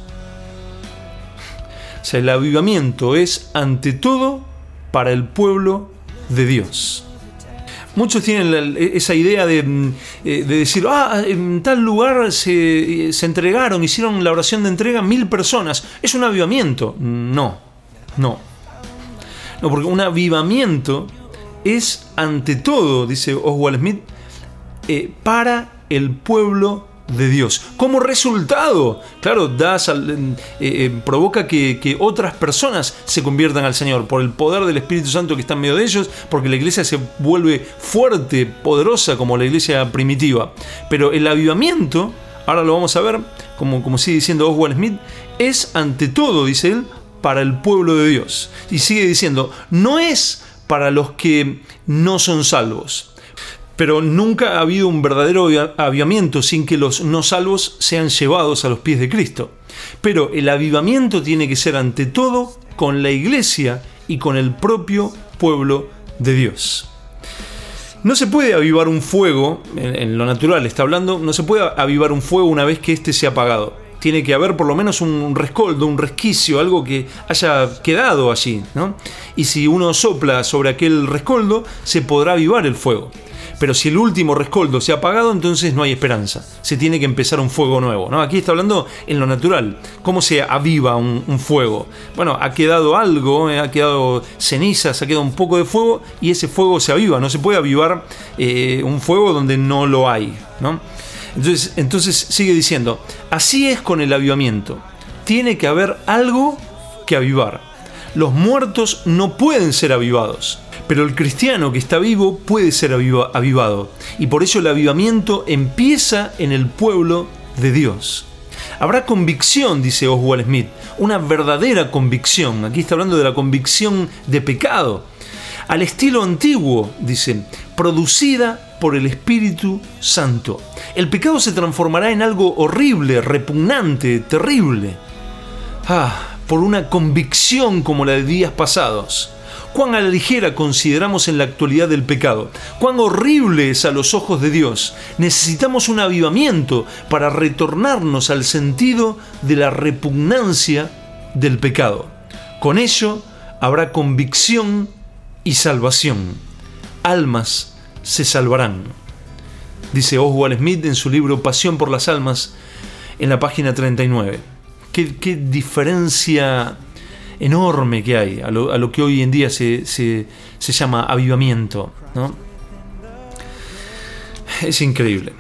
A: O sea, el avivamiento es ante todo para el pueblo de Dios. Muchos tienen la, esa idea de, de decir, ah, en tal lugar se, se entregaron, hicieron la oración de entrega mil personas. Es un avivamiento. No, no. No, porque un avivamiento es ante todo, dice Oswald Smith, eh, para el pueblo de Dios. Como resultado, claro, da, eh, eh, provoca que, que otras personas se conviertan al Señor por el poder del Espíritu Santo que está en medio de ellos, porque la iglesia se vuelve fuerte, poderosa como la iglesia primitiva. Pero el avivamiento, ahora lo vamos a ver, como, como sigue diciendo Oswald Smith, es ante todo, dice él, para el pueblo de Dios. Y sigue diciendo, no es para los que no son salvos. Pero nunca ha habido un verdadero avivamiento sin que los no salvos sean llevados a los pies de Cristo. Pero el avivamiento tiene que ser ante todo con la iglesia y con el propio pueblo de Dios. No se puede avivar un fuego, en, en lo natural está hablando, no se puede avivar un fuego una vez que éste se ha apagado. Tiene que haber por lo menos un rescoldo, un resquicio, algo que haya quedado allí, ¿no? Y si uno sopla sobre aquel rescoldo, se podrá avivar el fuego. Pero si el último rescoldo se ha apagado, entonces no hay esperanza. Se tiene que empezar un fuego nuevo, ¿no? Aquí está hablando en lo natural. ¿Cómo se aviva un, un fuego? Bueno, ha quedado algo, eh, ha quedado cenizas, ha quedado un poco de fuego y ese fuego se aviva. No se puede avivar eh, un fuego donde no lo hay, ¿no? Entonces, entonces sigue diciendo, así es con el avivamiento. Tiene que haber algo que avivar. Los muertos no pueden ser avivados, pero el cristiano que está vivo puede ser aviva, avivado. Y por eso el avivamiento empieza en el pueblo de Dios. Habrá convicción, dice Oswald Smith, una verdadera convicción. Aquí está hablando de la convicción de pecado. Al estilo antiguo, dice, producida por el Espíritu Santo. El pecado se transformará en algo horrible, repugnante, terrible. Ah, por una convicción como la de días pasados. Cuán a la ligera consideramos en la actualidad el pecado. Cuán horrible es a los ojos de Dios. Necesitamos un avivamiento para retornarnos al sentido de la repugnancia del pecado. Con ello habrá convicción y salvación. Almas se salvarán. Dice Oswald Smith en su libro Pasión por las Almas, en la página treinta y nueve. Qué, qué diferencia enorme que hay a lo, a lo que hoy en día se, se, se llama avivamiento, ¿no? Es increíble.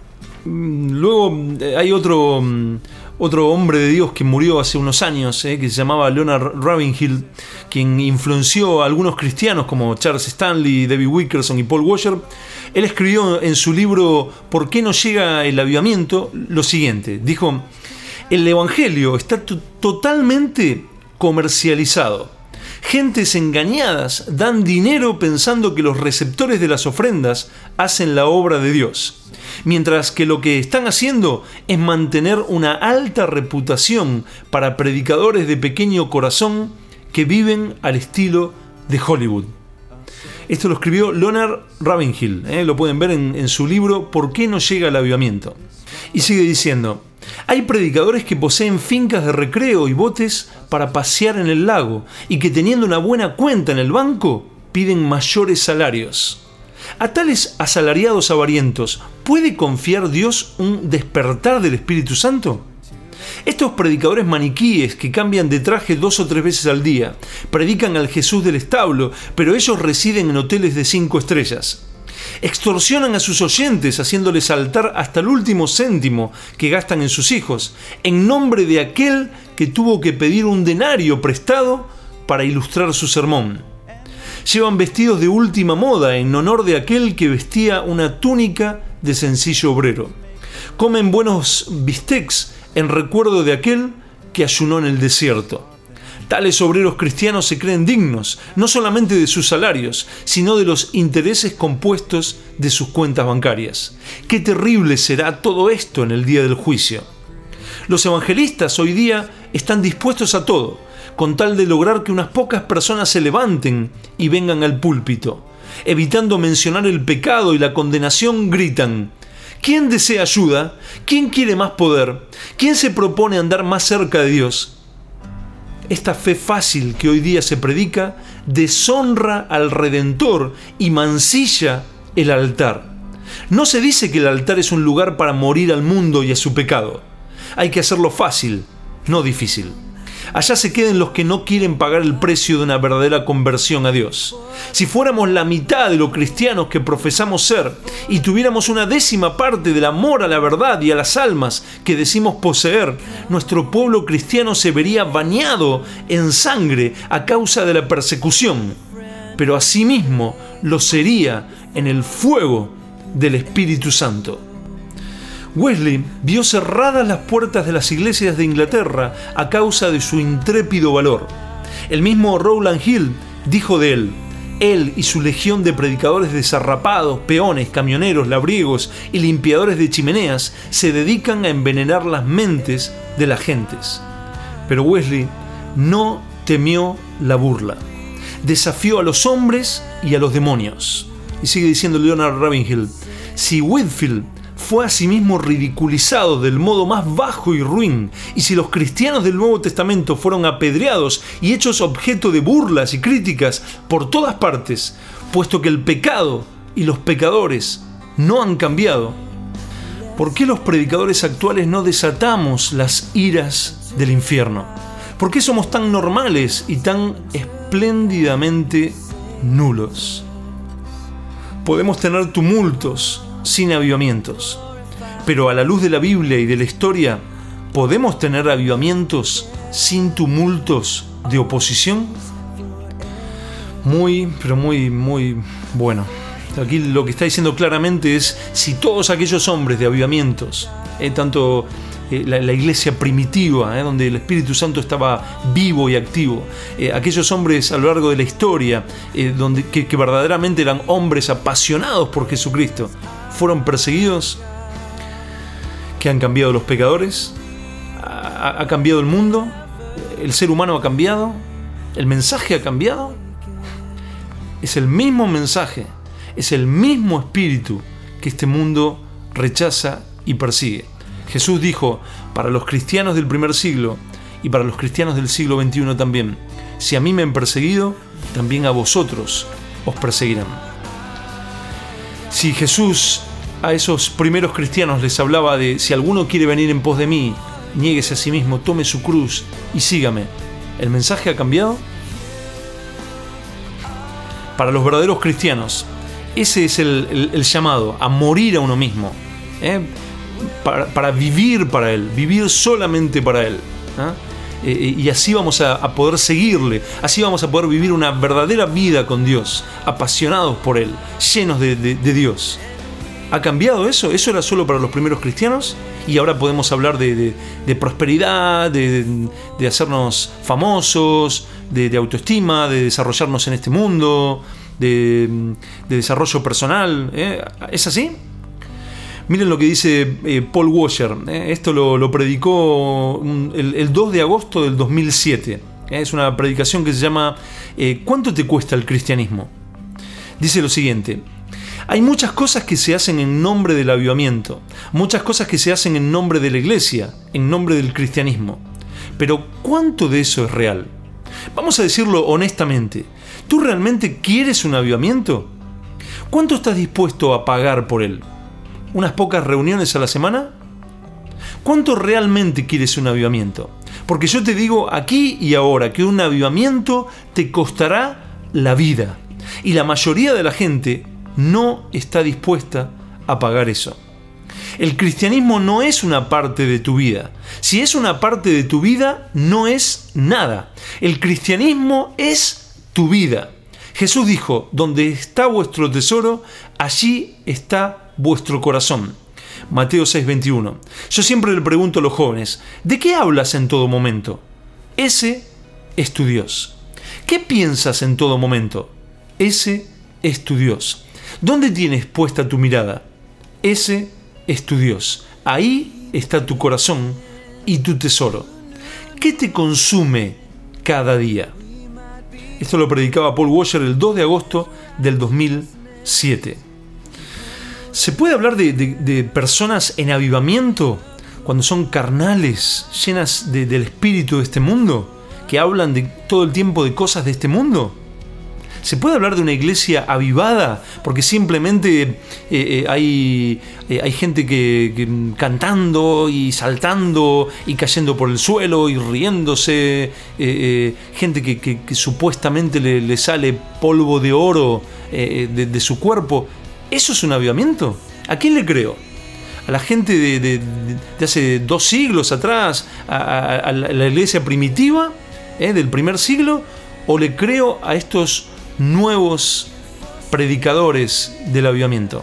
A: Luego hay otro, otro hombre de Dios que murió hace unos años, eh, que se llamaba Leonard Ravenhill, quien influenció a algunos cristianos como Charles Stanley, David Wilkerson y Paul Washer. Él escribió en su libro ¿Por qué no llega el avivamiento? Lo siguiente, dijo: el evangelio está t- totalmente comercializado. Gentes engañadas dan dinero pensando que los receptores de las ofrendas hacen la obra de Dios, mientras que lo que están haciendo es mantener una alta reputación para predicadores de pequeño corazón que viven al estilo de Hollywood. Esto lo escribió Leonard Ravenhill, ¿eh? Lo pueden ver en, en su libro ¿Por qué no llega el avivamiento? Y sigue diciendo: hay predicadores que poseen fincas de recreo y botes para pasear en el lago y que, teniendo una buena cuenta en el banco, piden mayores salarios. A tales asalariados avarientos, ¿puede confiar Dios un despertar del Espíritu Santo? Estos predicadores maniquíes que cambian de traje dos o tres veces al día, predican al Jesús del establo, pero ellos residen en hoteles de cinco estrellas. Extorsionan a sus oyentes haciéndoles saltar hasta el último céntimo que gastan en sus hijos, en nombre de aquel que tuvo que pedir un denario prestado para ilustrar su sermón. Llevan vestidos de última moda en honor de aquel que vestía una túnica de sencillo obrero. Comen buenos bistecs en recuerdo de aquel que ayunó en el desierto. Tales obreros cristianos se creen dignos, no solamente de sus salarios, sino de los intereses compuestos de sus cuentas bancarias. Qué terrible será todo esto en el día del juicio. Los evangelistas hoy día están dispuestos a todo, con tal de lograr que unas pocas personas se levanten y vengan al púlpito. Evitando mencionar el pecado y la condenación, gritan: ¿quién desea ayuda? ¿Quién quiere más poder? ¿Quién se propone andar más cerca de Dios? Esta fe fácil que hoy día se predica deshonra al Redentor y mancilla el altar. No se dice que el altar es un lugar para morir al mundo y a su pecado. Hay que hacerlo fácil, no difícil. Allá se queden los que no quieren pagar el precio de una verdadera conversión a Dios. Si fuéramos la mitad de los cristianos que profesamos ser y tuviéramos una décima parte del amor a la verdad y a las almas que decimos poseer, nuestro pueblo cristiano se vería bañado en sangre a causa de la persecución, pero asimismo lo sería en el fuego del Espíritu Santo. Wesley vio cerradas las puertas de las iglesias de Inglaterra a causa de su intrépido valor. El mismo Rowland Hill dijo de él: él y su legión de predicadores desarrapados, peones, camioneros, labriegos y limpiadores de chimeneas se dedican a envenenar las mentes de las gentes. Pero Wesley no temió la burla. Desafió a los hombres y a los demonios. Y sigue diciendo Leonard Ravenhill: si Whitefield fue asimismo ridiculizado del modo más bajo y ruin, y si los cristianos del Nuevo Testamento fueron apedreados y hechos objeto de burlas y críticas por todas partes, puesto que el pecado y los pecadores no han cambiado, ¿por qué los predicadores actuales no desatamos las iras del infierno? ¿Por qué somos tan normales y tan espléndidamente nulos? Podemos tener tumultos sin avivamientos, pero a la luz de la Biblia y de la historia, ¿podemos tener avivamientos sin tumultos de oposición? Muy, pero muy, muy bueno. Aquí lo que está diciendo claramente es: si todos aquellos hombres de avivamientos, eh, tanto eh, la, la iglesia primitiva, eh, donde el Espíritu Santo estaba vivo y activo, eh, aquellos hombres a lo largo de la historia, eh, donde, que, que verdaderamente eran hombres apasionados por Jesucristo, fueron perseguidos, que han cambiado los pecadores, ha, ha cambiado el mundo, el ser humano ha cambiado, el mensaje ha cambiado. es el mismo mensaje, es el mismo espíritu que este mundo rechaza y persigue. Jesús dijo para los cristianos del primer siglo y para los cristianos del siglo veintiuno también: si a mí me han perseguido, también a vosotros os perseguirán. Si Jesús a esos primeros cristianos les hablaba de: si alguno quiere venir en pos de mí, niéguese a sí mismo, tome su cruz y sígame, ¿el mensaje ha cambiado? Para los verdaderos cristianos, ese es el, el, el llamado, a morir a uno mismo, ¿eh? para, para vivir para Él, vivir solamente para Él, ¿eh? Eh, y así vamos a, a poder seguirle, así vamos a poder vivir una verdadera vida con Dios, apasionados por Él, llenos de, de, de Dios. ¿Ha cambiado eso? ¿Eso era solo para los primeros cristianos? Y ahora podemos hablar de, de, de prosperidad, de, de, de hacernos famosos, de, de autoestima, de desarrollarnos en este mundo, de, de desarrollo personal. ¿Eh? ¿Es así? Miren lo que dice eh, Paul Washer. ¿eh? Esto lo, lo predicó el, el dos de agosto del dos mil siete. ¿eh? Es una predicación que se llama eh, ¿Cuánto te cuesta el cristianismo? Dice lo siguiente: hay muchas cosas que se hacen en nombre del avivamiento, muchas cosas que se hacen en nombre de la iglesia, en nombre del cristianismo. Pero ¿cuánto de eso es real? Vamos a decirlo honestamente. ¿Tú realmente quieres un avivamiento? ¿Cuánto estás dispuesto a pagar por él? ¿Unas pocas reuniones a la semana? ¿Cuánto realmente quieres un avivamiento? Porque yo te digo aquí y ahora que un avivamiento te costará la vida. Y la mayoría de la gente no está dispuesta a pagar eso. El cristianismo no es una parte de tu vida. Si es una parte de tu vida, no es nada. El cristianismo es tu vida. Jesús dijo: donde está vuestro tesoro, allí está vuestro corazón. Mateo seis veintiuno. Yo siempre le pregunto a los jóvenes: ¿de qué hablas en todo momento? Ese es tu Dios. ¿Qué piensas en todo momento? Ese es tu Dios. ¿Dónde tienes puesta tu mirada? Ese es tu Dios. Ahí está tu corazón y tu tesoro. ¿Qué te consume cada día? Esto lo predicaba Paul Washer el dos de agosto del dos mil siete. ¿Se puede hablar de, de, de personas en avivamiento cuando son carnales, llenas de, del espíritu de este mundo, que hablan de, todo el tiempo de cosas de este mundo? ¿Se puede hablar de una iglesia avivada porque simplemente eh, eh, hay, eh, hay gente que, que cantando y saltando y cayendo por el suelo y riéndose, eh, eh, gente que, que, que supuestamente le, le sale polvo de oro eh, de, de su cuerpo? ¿Eso es un avivamiento? ¿A quién le creo? ¿A la gente de, de, de hace dos siglos atrás? ¿A, a, a la iglesia primitiva eh, del primer siglo? ¿O le creo a estos nuevos predicadores del avivamiento?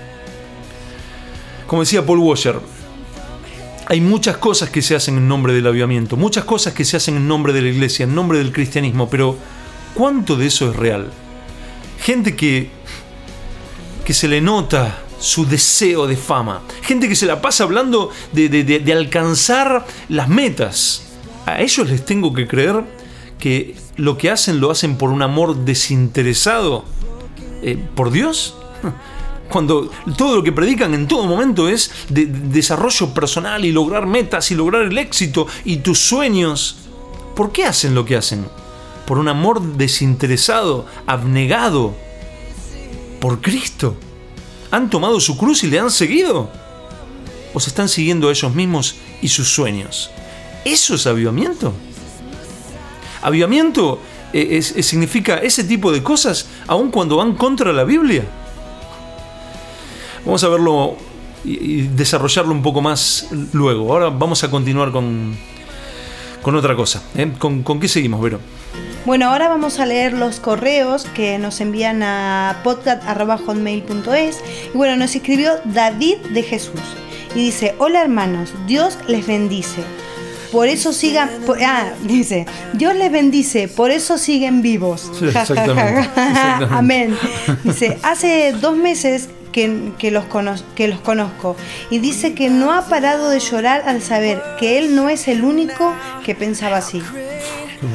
A: Como decía Paul Washer, hay muchas cosas que se hacen en nombre del avivamiento, muchas cosas que se hacen en nombre de la iglesia, en nombre del cristianismo, pero ¿cuánto de eso es real? Gente que, que se le nota su deseo de fama, gente que se la pasa hablando de, de, de, de alcanzar las metas. ¿A ellos les tengo que creer que lo que hacen lo hacen por un amor desinteresado eh, por Dios? Cuando todo lo que predican en todo momento es de, de desarrollo personal y lograr metas y lograr el éxito y tus sueños. ¿Por qué hacen lo que hacen? ¿Por un amor desinteresado, abnegado por Cristo? ¿Han tomado su cruz y le han seguido? ¿O se están siguiendo a ellos mismos y sus sueños? ¿Eso es avivamiento? Avivamiento es, es, significa ese tipo de cosas aun cuando van contra la Biblia. Vamos a verlo y, y desarrollarlo un poco más luego. Ahora vamos a continuar con, con otra cosa. ¿eh? ¿Con, ¿Con qué seguimos, Vero?
C: Bueno, ahora vamos a leer los correos que nos envían a podcast arroba hotmail punto es. Y bueno, nos escribió David de Jesús y dice: hola hermanos, Dios les bendice. Por eso sigan, por, ah, dice, Dios les bendice, por eso siguen vivos.
A: Sí, exactamente, exactamente.
C: Amén. Dice, hace dos meses que, que, los cono- que los conozco y dice que no ha parado de llorar al saber que él no es el único que pensaba así.
A: Qué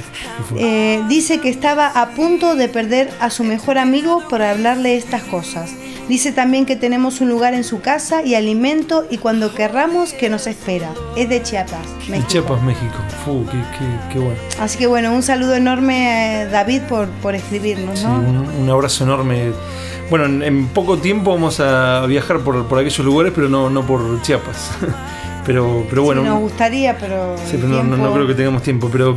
A: fue?
C: Eh, dice que estaba a punto de perder a su mejor amigo por hablarle estas cosas. Dice también que tenemos un lugar en su casa y alimento y cuando querramos que nos espera. Es de Chiapas, México.
A: De Chiapas, México. Fu, qué, qué, qué bueno.
C: Así que bueno, un saludo enorme, eh, David, por, por escribirnos, ¿no?
A: Sí, un, un abrazo enorme. Bueno, en, en poco tiempo vamos a viajar por, por aquellos lugares, pero no, no por Chiapas. pero, pero bueno.
C: Sí, nos gustaría, pero.
A: Sí, pero no, no, no creo que tengamos tiempo. Pero,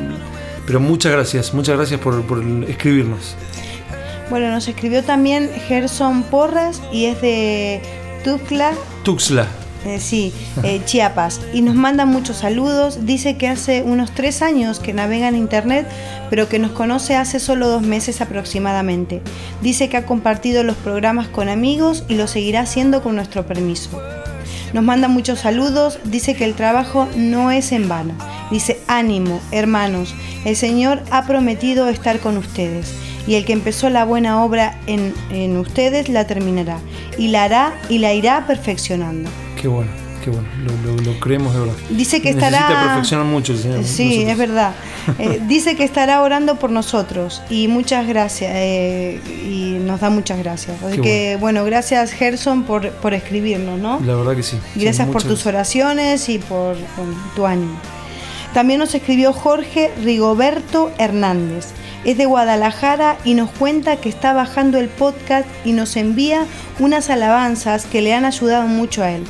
A: pero muchas gracias, muchas gracias por, por escribirnos.
C: Bueno, nos escribió también Gerson Porras y es de Tuxtla.
A: Tuxtla.
C: Eh, sí, eh, Chiapas. Y nos manda muchos saludos. Dice que hace unos tres años que navega en internet, pero que nos conoce hace solo dos meses aproximadamente. Dice que ha compartido los programas con amigos y lo seguirá haciendo con nuestro permiso. Nos manda muchos saludos. Dice que el trabajo no es en vano. Dice, ánimo, hermanos. El Señor ha prometido estar con ustedes. Y el que empezó la buena obra en, en ustedes la terminará. Y la hará y la irá perfeccionando.
A: Qué bueno, qué bueno. Lo, lo, lo creemos de verdad.
C: Dice que
A: Necesita
C: estará...
A: perfeccionar mucho el Señor.
C: Sí,
A: nosotros.
C: Es verdad. Eh, dice que estará orando por nosotros. Y muchas gracias. Eh, y nos da muchas gracias. Así
A: qué
C: que, bueno. bueno, gracias Gerson por, por escribirnos, ¿no?
A: La verdad que sí.
C: Gracias
A: sí,
C: por tus oraciones y por, por tu ánimo. También nos escribió Jorge Rigoberto Hernández. Es de Guadalajara y nos cuenta que está bajando el podcast y nos envía unas alabanzas que le han ayudado mucho a él.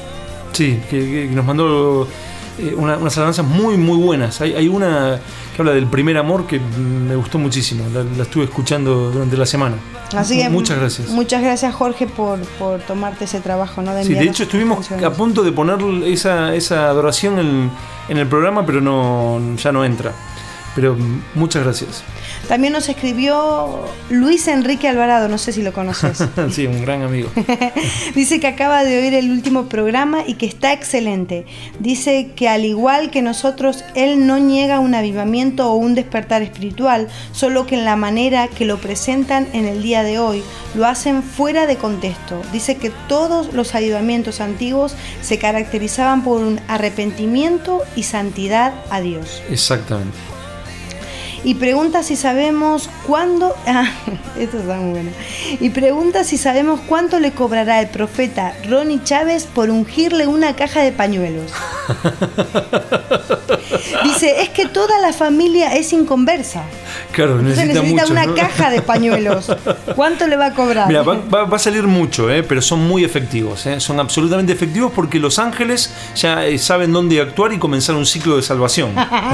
A: Sí, que, que nos mandó eh, una, unas alabanzas muy, muy buenas. Hay, hay una que habla del primer amor que me gustó muchísimo. La, la estuve escuchando durante la semana.
C: Así que
A: muchas gracias.
C: Muchas gracias, Jorge, por, por tomarte ese trabajo, ¿no? De
A: sí, de hecho estuvimos canciones. A punto de poner esa, esa adoración en, en el programa, pero no ya no entra. Pero muchas gracias.
C: También nos escribió Luis Enrique Alvarado, no sé si lo conoces.
A: Sí, un gran amigo.
C: Dice que acaba de oír el último programa y que está excelente. Dice que al igual que nosotros, él no niega un avivamiento o un despertar espiritual, solo que en la manera que lo presentan en el día de hoy, lo hacen fuera de contexto. Dice que todos los avivamientos antiguos se caracterizaban por un arrepentimiento y santidad a Dios.
A: Exactamente.
C: Y pregunta si sabemos cuándo... Ah, esto está muy bueno. Y pregunta si sabemos cuánto le cobrará el profeta Ronnie Chávez por ungirle una caja de pañuelos. Dice, es que toda la familia es inconversa.
A: Claro, necesita,
C: necesita
A: mucho,
C: una
A: ¿no?
C: caja de pañuelos. ¿Cuánto le va a cobrar?
A: Mira, va, va, va a salir mucho, ¿eh? Pero son muy efectivos. ¿eh? Son absolutamente efectivos porque los ángeles ya eh, saben dónde actuar y comenzar un ciclo de salvación.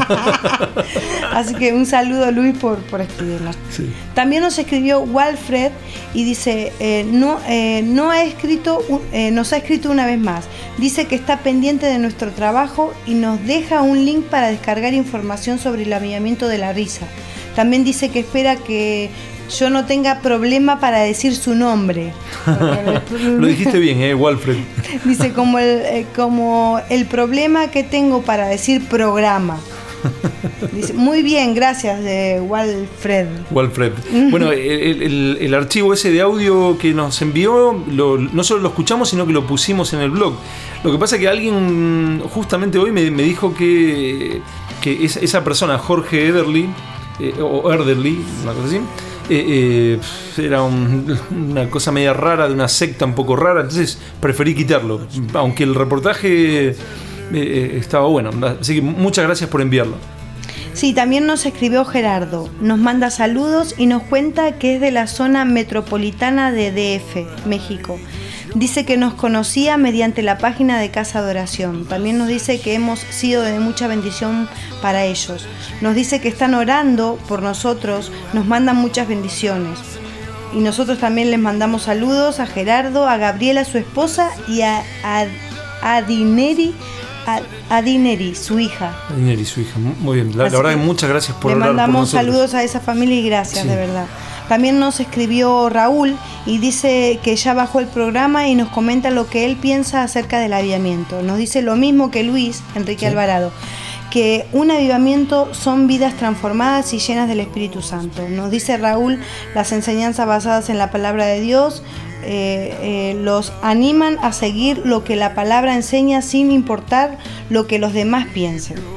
C: Así que un saludo, Luis, por, por escribirnos.
A: Sí.
C: También nos escribió Walfred y dice, eh, no, eh, no ha escrito, eh, nos ha escrito una vez más. Dice que está pendiente de nuestro trabajo y nos deja un link para descargar información sobre el avivamiento de la risa. También dice que espera que yo no tenga problema para decir su nombre.
A: Lo dijiste bien, ¿eh, Walfred?
C: Dice, como el, eh, como el problema que tengo para decir programa. Dice, muy bien, gracias, eh, Walfred.
A: Walfred. Bueno, el, el, el archivo ese de audio que nos envió, lo, no solo lo escuchamos, sino que lo pusimos en el blog. Lo que pasa es que alguien justamente hoy me, me dijo que, que esa, esa persona, Jorge Ederly, eh, o Erderly, una cosa así, eh, eh, era un, una cosa media rara, de una secta un poco rara, entonces preferí quitarlo, aunque el reportaje eh, estaba bueno. Así que muchas gracias por enviarlo.
C: Sí, también nos escribió Gerardo, nos manda saludos y nos cuenta que es de la zona metropolitana de D F, México. Dice que nos conocía mediante la página de Casa de Oración. También nos dice que hemos sido de mucha bendición para ellos. Nos dice que están orando por nosotros, nos mandan muchas bendiciones. Y nosotros también les mandamos saludos a Gerardo, a Gabriela, su esposa, y a, a, a Dineri, a, a Dineri, su hija.
A: A Dineri, su hija. Muy bien. La, la verdad que muchas gracias por orar por nosotros.
C: Le mandamos saludos a esa familia y gracias, sí. De verdad. También nos escribió Raúl y dice que ya bajó el programa y nos comenta lo que él piensa acerca del avivamiento. Nos dice lo mismo que Luis Enrique sí. Alvarado, que un avivamiento son vidas transformadas y llenas del Espíritu Santo. Nos dice Raúl, las enseñanzas basadas en la palabra de Dios eh, eh, los animan a seguir lo que la palabra enseña sin importar lo que los demás piensen.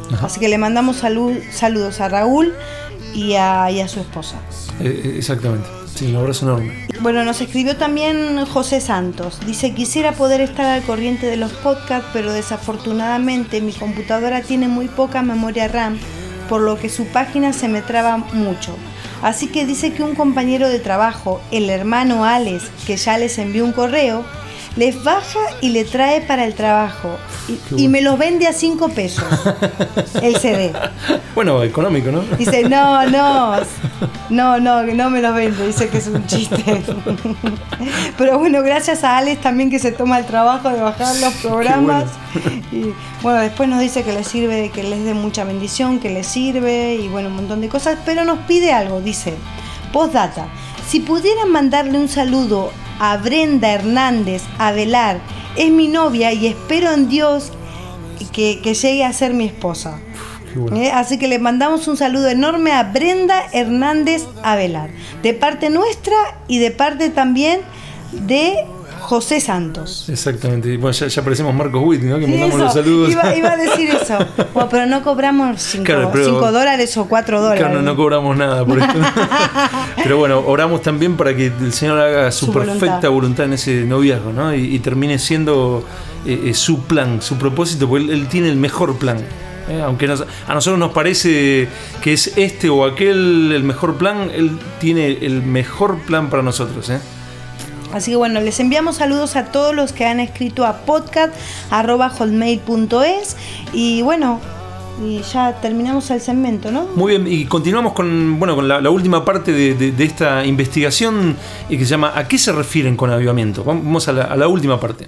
C: Ajá. Así que le mandamos salud, saludos a Raúl y a, y a su esposa.
A: Eh, exactamente. Sí, un abrazo enorme.
C: Bueno, nos escribió también José Santos. Dice, quisiera poder estar al corriente de los podcasts, pero desafortunadamente mi computadora tiene muy poca memoria RAM, por lo que su página se me traba mucho. Así que dice que un compañero de trabajo, el hermano Alex, que ya les envió un correo, les baja y le trae para el trabajo. Y, bueno. y me los vende a cinco pesos el C D.
A: Bueno, económico, ¿no?
C: Dice, no, no, no, no, no me los vende. Dice que es un chiste. Pero bueno, gracias a Alex también que se toma el trabajo de bajar los programas. Bueno. Y bueno, después nos dice que les sirve, que les dé mucha bendición, que les sirve y bueno, un montón de cosas. Pero nos pide algo, dice, postdata, si pudieran mandarle un saludo a Brenda Hernández Avelar, es mi novia y espero en Dios que, que llegue a ser mi esposa. Bueno. ¿Eh? Así que le mandamos un saludo enorme a Brenda Hernández Avelar, de parte nuestra y de parte también de José Santos.
A: Exactamente. Bueno, ya, ya parecemos Marcos Witt, ¿no? Que
C: sí,
A: mandamos
C: eso.
A: los saludos.
C: Iba, iba a decir eso. Bueno, pero no cobramos cinco
A: claro, pero,
C: dólares o cuatro dólares.
A: Claro, no, no cobramos nada por esto. Pero bueno, oramos también para que el Señor haga su, su perfecta voluntad. voluntad en ese noviazgo, ¿no? Y, y termine siendo eh, eh, su plan, su propósito, porque él, él tiene el mejor plan. Eh, aunque nos, a nosotros nos parece que es este o aquel el mejor plan, él tiene el mejor plan para nosotros, ¿eh?
C: Así que bueno, les enviamos saludos a todos los que han escrito a podcast arroba hotmail punto es y bueno, y ya terminamos el segmento, ¿no?
A: Muy bien, y continuamos con, bueno, con la, la última parte de, de, de esta investigación y que se llama ¿a qué se refieren con avivamiento? Vamos a la, a la última parte.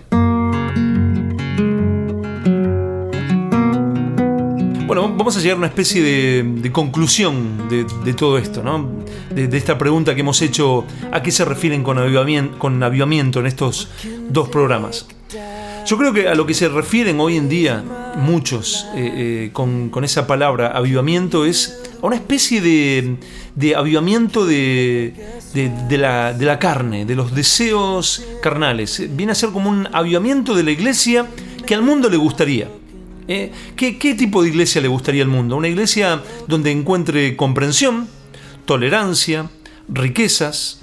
A: Bueno, vamos a llegar a una especie de, de conclusión de, de todo esto, ¿no? De, de esta pregunta que hemos hecho, ¿a qué se refieren con avivamiento, con avivamiento en estos dos programas? Yo creo que a lo que se refieren hoy en día muchos eh, eh, con, con esa palabra avivamiento es a una especie de, de avivamiento de, de, de, la, de la carne, de los deseos carnales. Viene a ser como un avivamiento de la iglesia que al mundo le gustaría. Eh, ¿qué, ¿Qué tipo de iglesia le gustaría al mundo? Una iglesia donde encuentre comprensión, tolerancia, riquezas,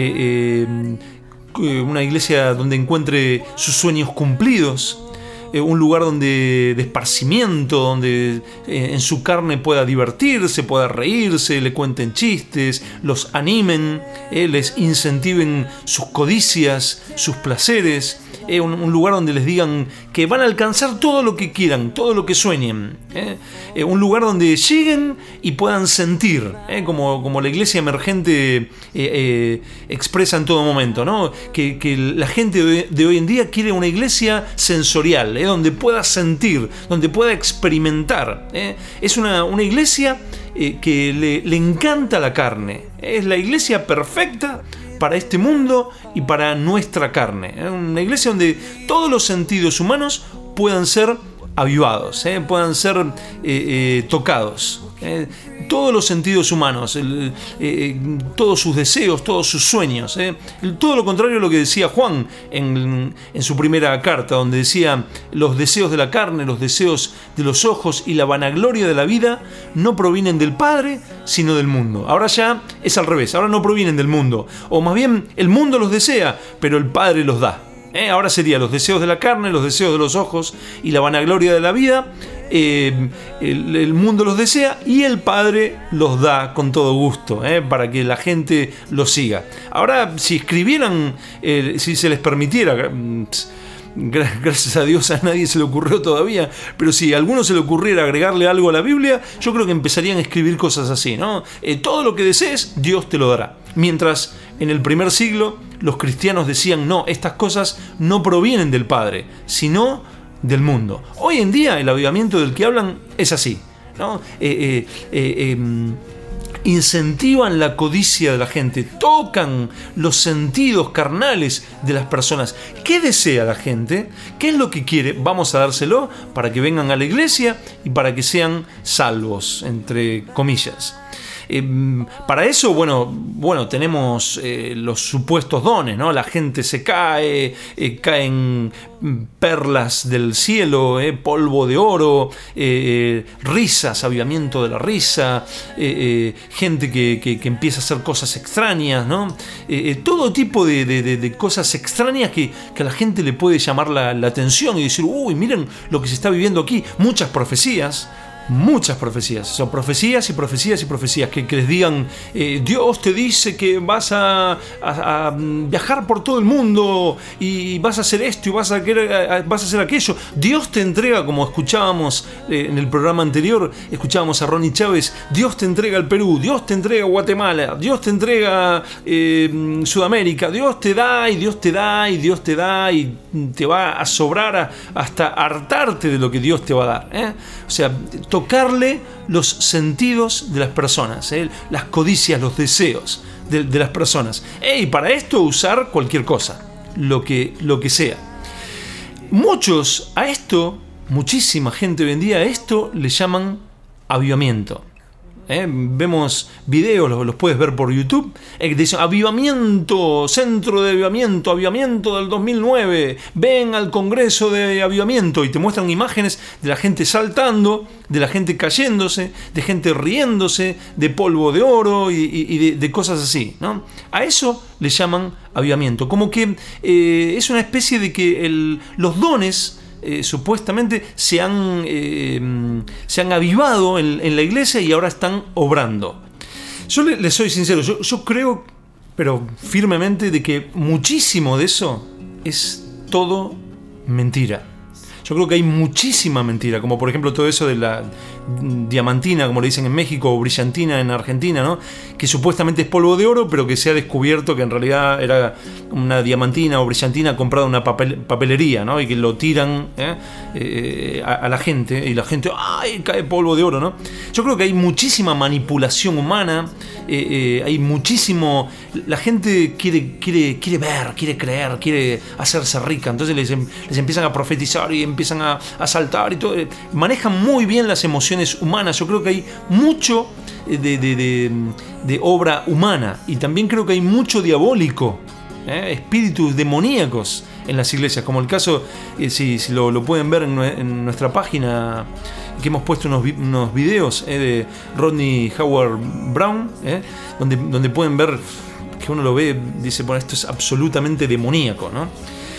A: eh, eh, una iglesia donde encuentre sus sueños cumplidos, eh, un lugar donde de esparcimiento, donde eh, en su carne pueda divertirse, pueda reírse, le cuenten chistes, los animen, eh, les incentiven sus codicias, sus placeres. Eh, un, un lugar donde les digan que van a alcanzar todo lo que quieran, todo lo que sueñen. Eh. Eh, un lugar donde lleguen y puedan sentir, eh, como, como la iglesia emergente eh, eh, expresa en todo momento, ¿no? Que, que la gente de, de hoy en día quiere una iglesia sensorial, eh, donde pueda sentir, donde pueda experimentar. Eh. Es una, una iglesia eh, que le, le encanta la carne. Es la iglesia perfecta para este mundo y para nuestra carne. Una iglesia donde todos los sentidos humanos puedan ser avivados, ¿eh? puedan ser eh, eh, tocados. Eh, todos los sentidos humanos, el, eh, todos sus deseos, todos sus sueños. Eh. Todo lo contrario a lo que decía Juan en, en su primera carta, donde decía: los deseos de la carne, los deseos de los ojos y la vanagloria de la vida no provienen del Padre, sino del mundo. Ahora ya es al revés, ahora no provienen del mundo, o más bien el mundo los desea, pero el Padre los da. Eh, ahora sería los deseos de la carne, los deseos de los ojos y la vanagloria de la vida. Eh, el, el mundo los desea y el Padre los da con todo gusto, eh, para que la gente los siga. Ahora, si escribieran, eh, si se les permitiera, gracias a Dios a nadie se le ocurrió todavía, pero si a alguno se le ocurriera agregarle algo a la Biblia, yo creo que empezarían a escribir cosas así, ¿no? Eh, todo lo que desees, Dios te lo dará. Mientras en el primer siglo los cristianos decían: no, estas cosas no provienen del Padre, sino del mundo. Hoy en día el avivamiento del que hablan es así, ¿no? Eh, eh, eh, eh, incentivan la codicia de la gente, tocan los sentidos carnales de las personas. ¿Qué desea la gente? ¿Qué es lo que quiere? Vamos a dárselo para que vengan a la iglesia y para que sean salvos, entre comillas. Eh, para eso, bueno, bueno tenemos eh, los supuestos dones, ¿no? La gente se cae, eh, caen perlas del cielo, eh, polvo de oro, eh, risas, avivamiento de la risa, eh, eh, gente que, que, que empieza a hacer cosas extrañas, ¿no? Eh, eh, todo tipo de, de, de, de cosas extrañas que, que a la gente le puede llamar la, la atención y decir, uy, miren lo que se está viviendo aquí. Muchas profecías. Muchas profecías, son profecías y profecías y profecías que, que les digan, eh, Dios te dice que vas a, a, a viajar por todo el mundo y vas a hacer esto y vas a, querer, a, vas a hacer aquello. Dios te entrega, como escuchábamos eh, en el programa anterior, escuchábamos a Ronnie Chávez, Dios te entrega el Perú, Dios te entrega Guatemala, Dios te entrega eh, Sudamérica, Dios te da y Dios te da y Dios te da y te va a sobrar a, hasta hartarte de lo que Dios te va a dar, ¿eh? O sea, tocarle los sentidos de las personas, ¿eh? Las codicias, los deseos de, de las personas. Y para esto usar cualquier cosa, lo que, lo que sea. Muchos a esto, muchísima gente hoy en día a esto le llaman avivamiento. ¿Eh? Vemos videos, los, los puedes ver por YouTube, eh, que dicen avivamiento, centro de avivamiento, avivamiento del dos mil nueve, ven al congreso de avivamiento, y te muestran imágenes de la gente saltando, de la gente cayéndose, de gente riéndose, de polvo de oro y, y, y de, de cosas así, ¿no? A eso le llaman avivamiento, como que eh, es una especie de que el, los dones Eh, supuestamente se han, eh, se han avivado en, en la iglesia y ahora están obrando. Yo le, le soy sincero, yo, yo creo, pero firmemente, de que muchísimo de eso es todo mentira. Yo creo que hay muchísima mentira, como por ejemplo todo eso de la diamantina, como le dicen en México, o brillantina en Argentina, ¿no? Que supuestamente es polvo de oro, pero que se ha descubierto que en realidad era una diamantina o brillantina comprada en una papel, papelería, ¿no? Y que lo tiran ¿eh? Eh, a, a la gente, y la gente, ¡ay! Cae polvo de oro, ¿no? Yo creo que hay muchísima manipulación humana, eh, eh, hay muchísimo... La gente quiere, quiere, quiere ver, quiere creer, quiere hacerse rica, entonces les, les empiezan a profetizar y empiezan a, a saltar y todo. Manejan muy bien las emociones humanas. Yo creo que hay mucho de, de, de, de obra humana, y también creo que hay mucho diabólico, ¿eh? Espíritus demoníacos en las iglesias, como el caso, eh, si, si lo, lo pueden ver en, en nuestra página, que hemos puesto unos, unos videos eh, de Rodney Howard Brown, eh, donde, donde pueden ver que uno lo ve, dice, bueno, esto es absolutamente demoníaco, ¿no?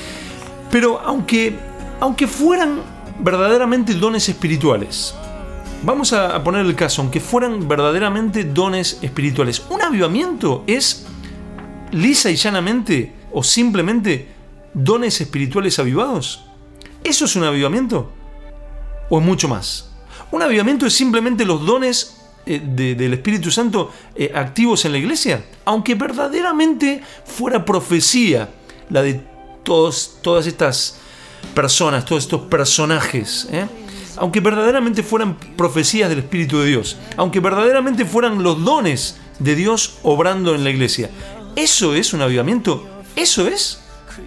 A: Pero aunque, aunque fueran verdaderamente dones espirituales, vamos a poner el caso, aunque fueran verdaderamente dones espirituales, ¿un avivamiento es lisa y llanamente o simplemente dones espirituales avivados? ¿Eso es un avivamiento? ¿O es mucho más? ¿Un avivamiento es simplemente los dones eh, de, del Espíritu Santo eh, activos en la iglesia? Aunque verdaderamente fuera profecía la de todos, todas estas personas, todos estos personajes, ¿eh? Aunque verdaderamente fueran profecías del Espíritu de Dios, aunque verdaderamente fueran los dones de Dios obrando en la iglesia, ¿eso es un avivamiento? ¿Eso es?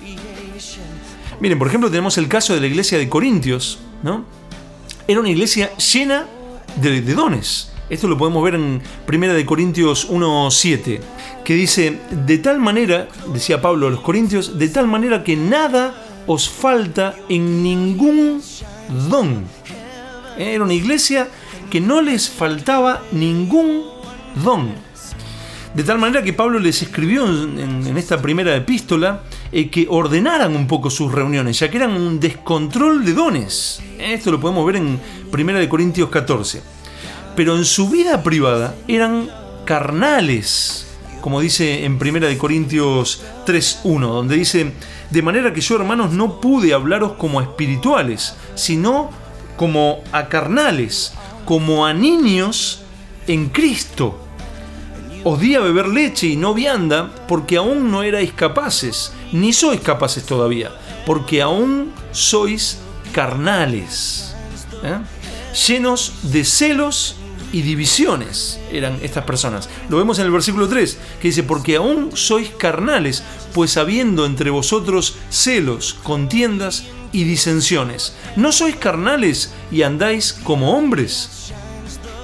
A: Miren, por ejemplo, tenemos el caso de la iglesia de Corintios, ¿no? Era una iglesia llena de, de dones. Esto lo podemos ver en primera de Corintios uno siete, que dice, de tal manera, decía Pablo a los Corintios, de tal manera que nada os falta en ningún don. Era una iglesia que no les faltaba ningún don. De tal manera que Pablo les escribió en, en esta primera epístola eh, que ordenaran un poco sus reuniones, ya que eran un descontrol de dones. Esto lo podemos ver en primera de Corintios catorce. Pero en su vida privada eran carnales, como dice en primera de Corintios tres uno, donde dice, de manera que yo, hermanos, no pude hablaros como a espirituales, sino como a carnales, como a niños en Cristo. Os di a beber leche y no vianda, porque aún no erais capaces, ni sois capaces todavía, porque aún sois carnales, ¿eh? Llenos de celos y divisiones eran estas personas. Lo vemos en el versículo tres, que dice, porque aún sois carnales, pues habiendo entre vosotros celos, contiendas y disensiones. ¿No sois carnales y andáis como hombres?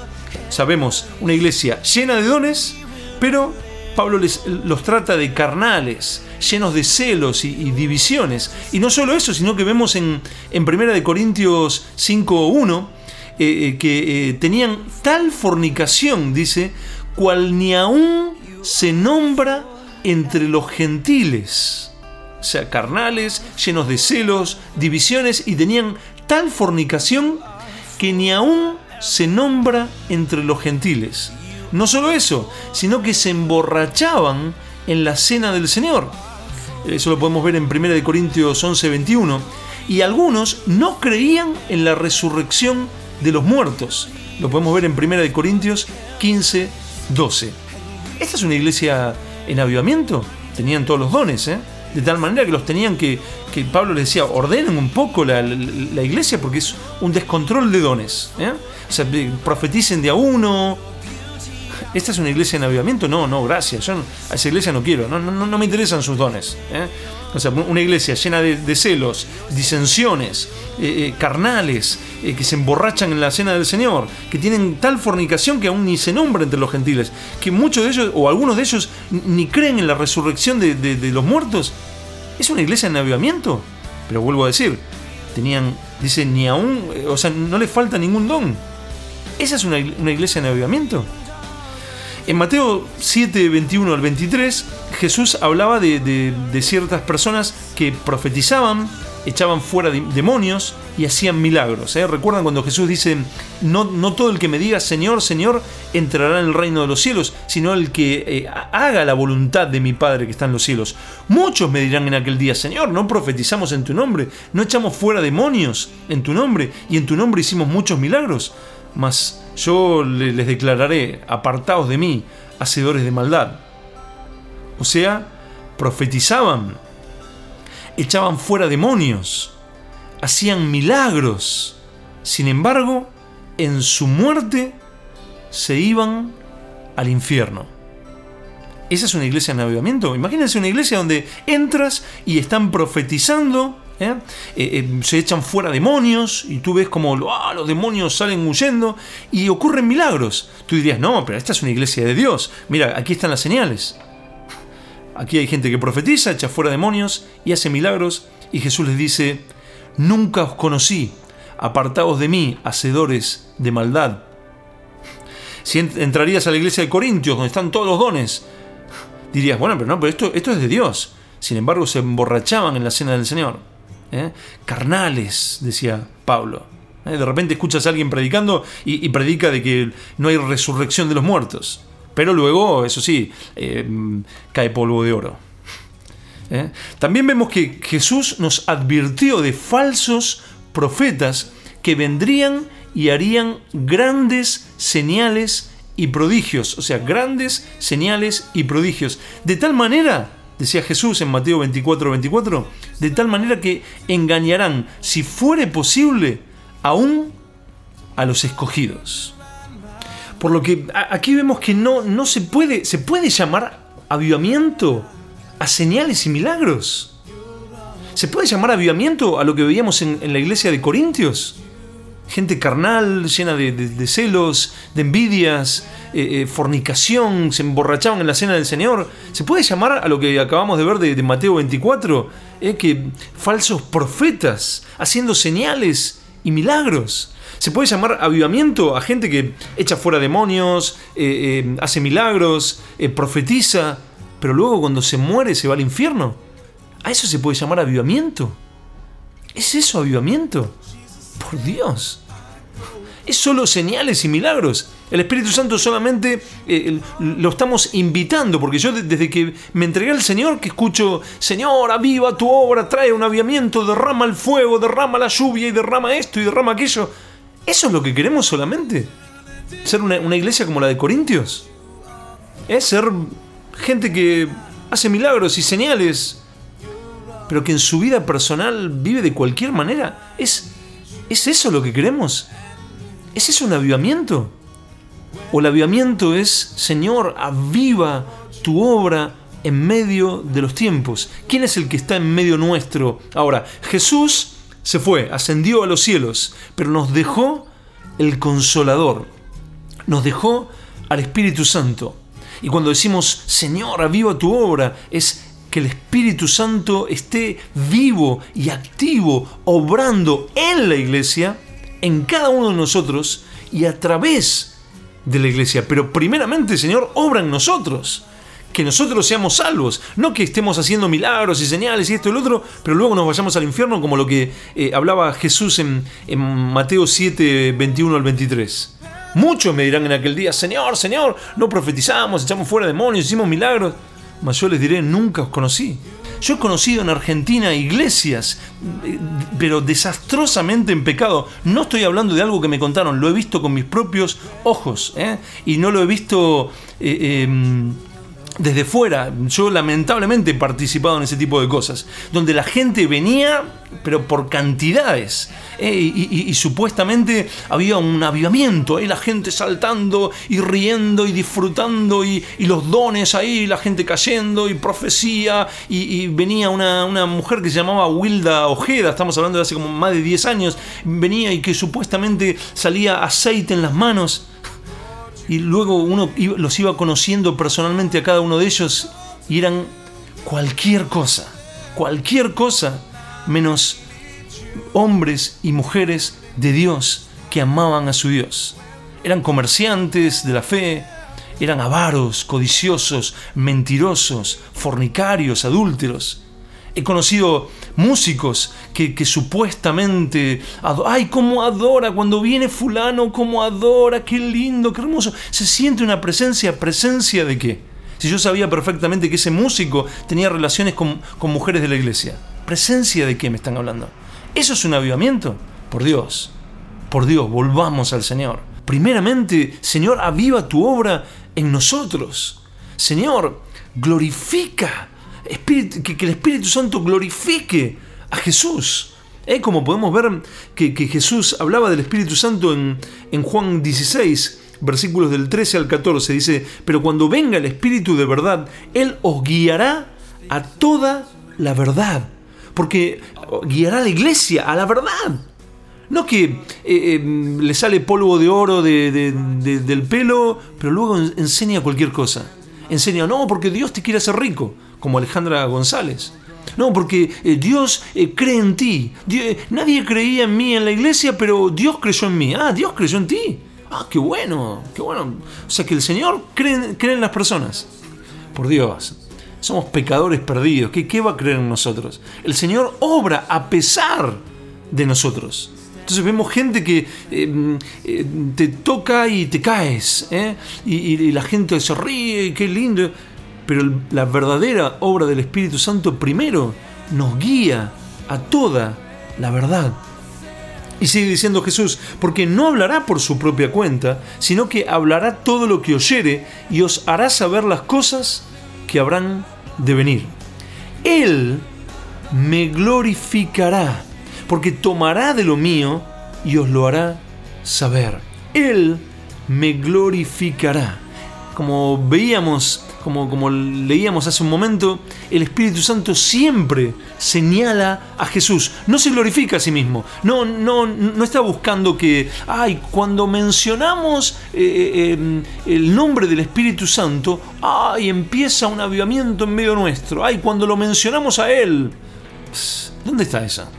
A: sabemos, una iglesia llena de dones, pero Pablo les, los trata de carnales, llenos de celos y, y divisiones. Y no solo eso, sino que vemos en, en primera de Corintios cinco uno eh, eh, que eh, tenían tal fornicación, dice, cual ni aún se nombra entre los gentiles. O sea, carnales, llenos de celos, divisiones, y tenían tal fornicación que ni aún se nombra entre los gentiles. No solo eso, sino que se emborrachaban en la cena del Señor. Eso lo podemos ver en primera de Corintios once veintiuno. Y algunos no creían en la resurrección de los muertos. Lo podemos ver en primera de Corintios quince doce. Esta es una iglesia en avivamiento. Tenían todos los dones, ¿eh? De tal manera que los tenían que, que Pablo les decía, ordenen un poco la, la, la iglesia porque es un descontrol de dones, ¿eh? O sea, profeticen de a uno. ¿Esta es una iglesia en avivamiento? No, no, gracias. Yo a esa iglesia no quiero. No, no, no me interesan sus dones, ¿eh? O sea, una iglesia llena de, de celos, disensiones, eh, eh, carnales, eh, que se emborrachan en la cena del Señor, que tienen tal fornicación que aún ni se nombra entre los gentiles, que muchos de ellos, o algunos de ellos, ni creen en la resurrección de, de, de los muertos. ¿Es una iglesia en avivamiento? Pero vuelvo a decir, tenían, dice, ni aún, o sea, no les falta ningún don. ¿Esa es una, una iglesia en avivamiento? En Mateo siete, veintiuno al veintitrés, Jesús hablaba de, de, de ciertas personas que profetizaban, echaban fuera de, demonios y hacían milagros, ¿eh? ¿Recuerdan cuando Jesús dice, no, no todo el que me diga Señor, Señor, entrará en el reino de los cielos, sino el que eh, haga la voluntad de mi Padre que está en los cielos? Muchos me dirán en aquel día, Señor, no profetizamos en tu nombre, no echamos fuera demonios en tu nombre, y en tu nombre hicimos muchos milagros. Mas yo les declararé, apartaos de mí, hacedores de maldad. O sea, profetizaban, echaban fuera demonios, hacían milagros. Sin embargo, en su muerte se iban al infierno. ¿Esa es una iglesia en avivamiento? Imagínense una iglesia donde entras y están profetizando, ¿Eh? Eh, eh, se echan fuera demonios y tú ves como ¡ah! Los demonios salen huyendo y ocurren milagros. Tú dirías, no, pero esta es una iglesia de Dios. Mira, aquí están las señales. Aquí hay gente que profetiza, echa fuera demonios y hace milagros. Y Jesús les dice, nunca os conocí, apartaos de mí, hacedores de maldad. Si entrarías a la iglesia de Corintios, donde están todos los dones, dirías, bueno, pero no, pero esto, esto es de Dios. Sin embargo, se emborrachaban en la cena del Señor. ¿Eh? Carnales, decía Pablo. ¿Eh? De repente escuchas a alguien predicando y, y predica de que no hay resurrección de los muertos, pero luego, eso sí, eh, cae polvo de oro. ¿Eh? También vemos que Jesús nos advirtió de falsos profetas que vendrían y harían grandes señales y prodigios, o sea, grandes señales y prodigios, de tal manera, decía Jesús en Mateo veinticuatro veinticuatro, de tal manera que engañarán, si fuere posible, aún a los escogidos. Por lo que aquí vemos que no, no se puede, se puede llamar avivamiento a señales y milagros. ¿Se puede llamar avivamiento a lo que veíamos en, en la iglesia de Corintios? Gente carnal, llena de, de, de celos, de envidias, eh, eh, fornicación, se emborrachaban en la cena del Señor. ¿Se puede llamar a lo que acabamos de ver de, de Mateo veinticuatro? Eh, que falsos profetas haciendo señales y milagros. ¿Se puede llamar avivamiento a gente que echa fuera demonios, eh, eh, hace milagros, eh, profetiza, pero luego cuando se muere se va al infierno? ¿A eso se puede llamar avivamiento? ¿Es eso avivamiento? Por Dios, es solo señales y milagros. El Espíritu Santo solamente eh, lo estamos invitando, porque yo desde que me entregué al Señor, que escucho, Señor, aviva tu obra, trae un avivamiento, derrama el fuego, derrama la lluvia y derrama esto y derrama aquello. ¿Eso es lo que queremos solamente? ¿Ser una, una iglesia como la de Corintios? ¿Es ser gente que hace milagros y señales, pero que en su vida personal vive de cualquier manera? ¿Es ¿Es eso lo que queremos? ¿Es eso un avivamiento? ¿O el avivamiento es, Señor, aviva tu obra en medio de los tiempos? ¿Quién es el que está en medio nuestro ahora? Jesús se fue, ascendió a los cielos, pero nos dejó el Consolador, nos dejó al Espíritu Santo. Y cuando decimos, Señor, aviva tu obra, es que el Espíritu Santo esté vivo y activo, obrando en la iglesia, en cada uno de nosotros y a través de la iglesia. Pero primeramente, Señor, obra en nosotros. Que nosotros seamos salvos, no que estemos haciendo milagros y señales y esto y lo otro, pero luego nos vayamos al infierno, como lo que eh, hablaba Jesús en, en Mateo siete, veintiuno al veintitrés. Muchos me dirán en aquel día, Señor, Señor, no profetizamos, echamos fuera demonios, hicimos milagros. Mas yo les diré, nunca os conocí. Yo he conocido en Argentina iglesias, pero desastrosamente en pecado. No estoy hablando de algo que me contaron, lo he visto con mis propios ojos, ¿eh? Y no lo he visto eh, eh, desde fuera. Yo lamentablemente he participado en ese tipo de cosas, donde la gente venía, pero por cantidades, ¿eh? y, y, y supuestamente había un avivamiento, ahí ¿eh? La gente saltando y riendo y disfrutando, y, y los dones ahí, la gente cayendo y profecía, y, y venía una, una mujer que se llamaba Wilda Ojeda, estamos hablando de hace como más de diez años, venía y que supuestamente salía aceite en las manos. Y luego uno los iba conociendo personalmente a cada uno de ellos y eran cualquier cosa, cualquier cosa, menos hombres y mujeres de Dios que amaban a su Dios. Eran comerciantes de la fe, eran avaros, codiciosos, mentirosos, fornicarios, adúlteros. He conocido músicos que, que supuestamente, ado- ¡ay, cómo adora! Cuando viene fulano, cómo adora, qué lindo, qué hermoso. Se siente una presencia, ¿presencia de qué? Si yo sabía perfectamente que ese músico tenía relaciones con, con mujeres de la iglesia. ¿Presencia de qué me están hablando? ¿Eso es un avivamiento? Por Dios, por Dios, volvamos al Señor. Primeramente, Señor, aviva tu obra en nosotros. Señor, glorifica. Espíritu, que, que el Espíritu Santo glorifique a Jesús. ¿Eh? Como podemos ver que, que Jesús hablaba del Espíritu Santo en, en Juan dieciséis, versículos del trece al catorce. Dice, pero cuando venga el Espíritu de verdad, Él os guiará a toda la verdad. Porque guiará a la iglesia a la verdad. No que eh, eh, le sale polvo de oro de, de, de, del pelo, pero luego enseña cualquier cosa. Enseña, no, porque Dios te quiere hacer rico, como Alejandra González. No, porque eh, Dios eh, cree en ti. Dios, nadie creía en mí en la iglesia, pero Dios creyó en mí. Ah, Dios creyó en ti. Ah, qué bueno, qué bueno. O sea que el Señor cree, cree en las personas. Por Dios, somos pecadores perdidos. ¿Qué, qué va a creer en nosotros? El Señor obra a pesar de nosotros. Entonces vemos gente que eh, eh, te toca y te caes, ¿eh? y, y, y la gente se ríe, y qué lindo. Pero el, la verdadera obra del Espíritu Santo primero nos guía a toda la verdad. Y sigue diciendo Jesús, porque no hablará por su propia cuenta, sino que hablará todo lo que oyere y os hará saber las cosas que habrán de venir. Él me glorificará, porque tomará de lo mío y os lo hará saber. Él me glorificará. Como veíamos, como, como leíamos hace un momento, el Espíritu Santo siempre señala a Jesús. No se glorifica a sí mismo. No, no, no está buscando que, ay, cuando mencionamos eh, eh, el nombre del Espíritu Santo, ay, empieza un avivamiento en medio nuestro. Ay, cuando lo mencionamos a Él. ¿Dónde está eso?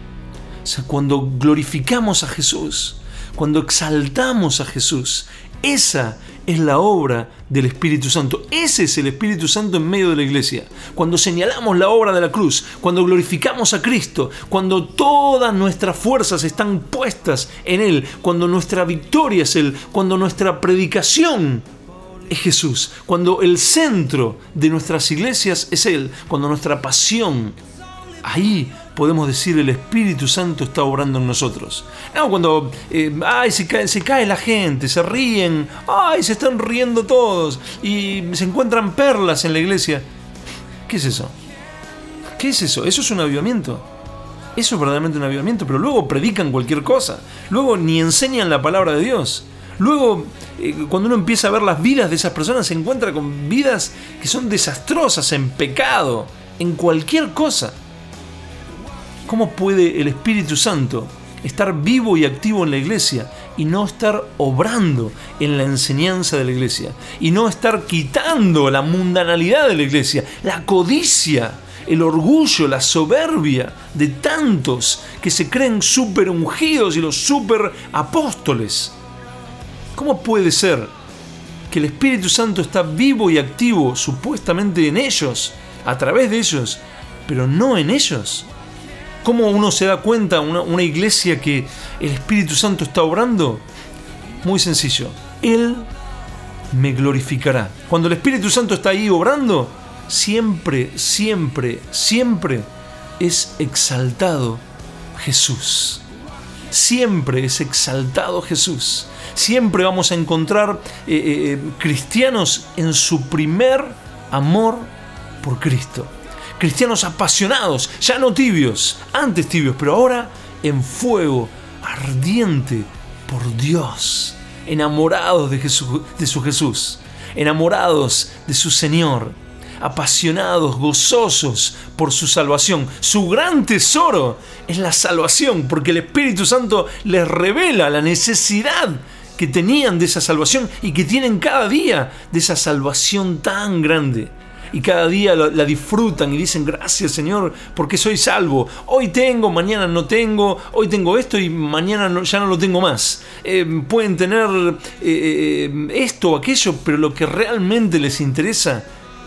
A: O sea, cuando glorificamos a Jesús, cuando exaltamos a Jesús, esa es la obra del Espíritu Santo. Ese es el Espíritu Santo en medio de la iglesia. Cuando señalamos la obra de la cruz, cuando glorificamos a Cristo, cuando todas nuestras fuerzas están puestas en Él, cuando nuestra victoria es Él, cuando nuestra predicación es Jesús, cuando el centro de nuestras iglesias es Él, cuando nuestra pasión, ahí podemos decir el Espíritu Santo está obrando en nosotros. No, cuando eh, ay, se, cae, se cae la gente, se ríen, ay, se están riendo todos y se encuentran perlas en la iglesia. ¿Qué es eso? ¿Qué es eso? Eso es un avivamiento. Eso es verdaderamente un avivamiento, pero luego predican cualquier cosa. Luego ni enseñan la palabra de Dios. Luego, eh, cuando uno empieza a ver las vidas de esas personas, se encuentra con vidas que son desastrosas, en pecado, en cualquier cosa. ¿Cómo puede el Espíritu Santo estar vivo y activo en la iglesia y no estar obrando en la enseñanza de la iglesia, y no estar quitando la mundanalidad de la iglesia, la codicia, el orgullo, la soberbia de tantos que se creen súper ungidos y los súper apóstoles. ¿Cómo puede ser que el Espíritu Santo está vivo y activo supuestamente en ellos, a través de ellos, pero no en ellos? ¿Cómo uno se da cuenta, una, una iglesia, que el Espíritu Santo está obrando? Muy sencillo. Él me glorificará. Cuando el Espíritu Santo está ahí obrando, siempre, siempre, siempre es exaltado Jesús. Siempre es exaltado Jesús. Siempre vamos a encontrar eh, eh, cristianos en su primer amor por Cristo. Cristianos apasionados, ya no tibios, antes tibios, pero ahora en fuego ardiente por Dios, enamorados de, Jesús, de su Jesús, enamorados de su Señor, apasionados, gozosos por su salvación. Su gran tesoro es la salvación, porque el Espíritu Santo les revela la necesidad que tenían de esa salvación y que tienen cada día de esa salvación tan grande. Y cada día la, la disfrutan y dicen: gracias, Señor, porque soy salvo. Hoy tengo, mañana no tengo. Hoy tengo esto y mañana no, ya no lo tengo más. Eh, pueden tener eh, esto o aquello, pero lo que realmente les interesa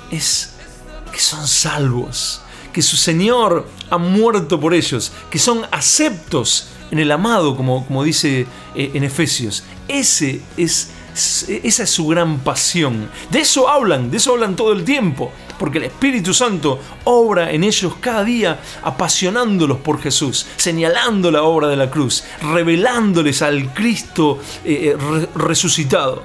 A: es que son salvos, que su Señor ha muerto por ellos, que son aceptos en el amado, como, como dice eh, en Efesios. Ese es Esa es su gran pasión. De eso hablan, de eso hablan todo el tiempo, porque el Espíritu Santo obra en ellos cada día, apasionándolos por Jesús, señalando la obra de la cruz, revelándoles al Cristo eh, re- resucitado.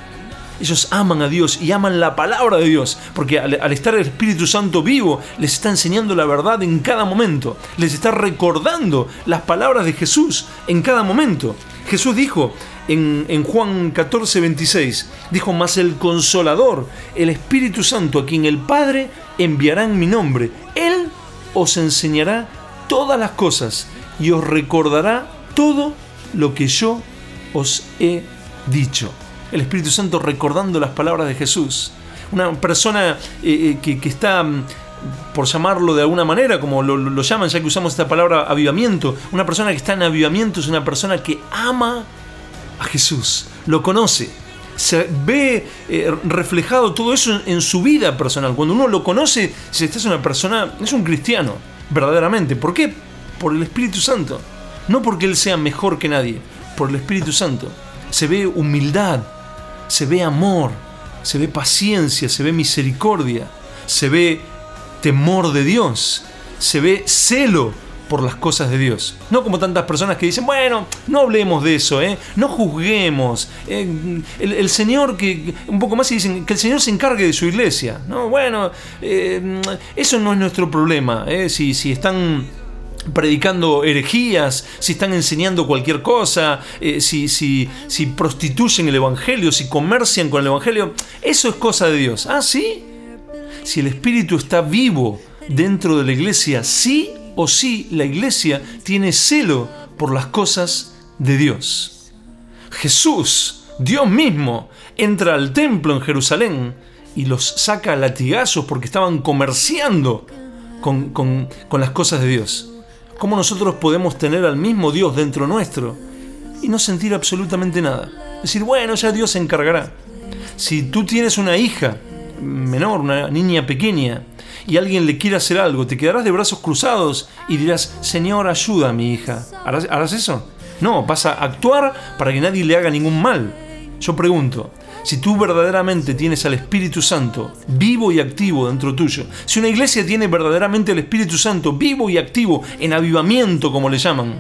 A: Ellos aman a Dios y aman la palabra de Dios, porque al, al estar el Espíritu Santo vivo, les está enseñando la verdad en cada momento, les está recordando las palabras de Jesús en cada momento. Jesús dijo en, en Juan catorce, veintiséis, dijo: mas el Consolador, el Espíritu Santo, a quien el Padre enviará en mi nombre, Él os enseñará todas las cosas y os recordará todo lo que yo os he dicho. El Espíritu Santo recordando las palabras de Jesús. Una persona eh, que, que está, por llamarlo de alguna manera, como lo, lo llaman, ya que usamos esta palabra, avivamiento. Una persona que está en avivamiento es una persona que ama a Jesús, lo conoce, se ve eh, reflejado todo eso en, en su vida personal. Cuando uno lo conoce, si esta es una persona, es un cristiano, verdaderamente. ¿Por qué? Por el Espíritu Santo. No porque él sea mejor que nadie, por el Espíritu Santo. Se ve humildad, se ve amor, se ve paciencia, se ve misericordia, se ve temor de Dios, se ve celo por las cosas de Dios. No como tantas personas que dicen: bueno, no hablemos de eso, ¿eh? no juzguemos. Eh, el, el Señor, que un poco más, y dicen que el Señor se encargue de su iglesia. No, bueno, eh, eso no es nuestro problema. ¿eh? Si, si están predicando herejías, si están enseñando cualquier cosa, eh, si, si, si prostituyen el Evangelio, si comercian con el Evangelio, eso es cosa de Dios. ¿Ah, sí? Si el Espíritu está vivo dentro de la iglesia, sí o sí la iglesia tiene celo por las cosas de Dios. Jesús, Dios mismo, entra al templo en Jerusalén y los saca a latigazos porque estaban comerciando con, con, con las cosas de Dios. ¿Cómo nosotros podemos tener al mismo Dios dentro nuestro y no sentir absolutamente nada? Decir: bueno, ya Dios se encargará. Si tú tienes una hija menor, una niña pequeña, y alguien le quiere hacer algo, te quedarás de brazos cruzados y dirás: Señor, ayuda a mi hija. ¿Harás, harás eso? No, vas a actuar para que nadie le haga ningún mal. Yo pregunto, si tú verdaderamente tienes al Espíritu Santo vivo y activo dentro tuyo, si una iglesia tiene verdaderamente al Espíritu Santo vivo y activo en avivamiento, como le llaman,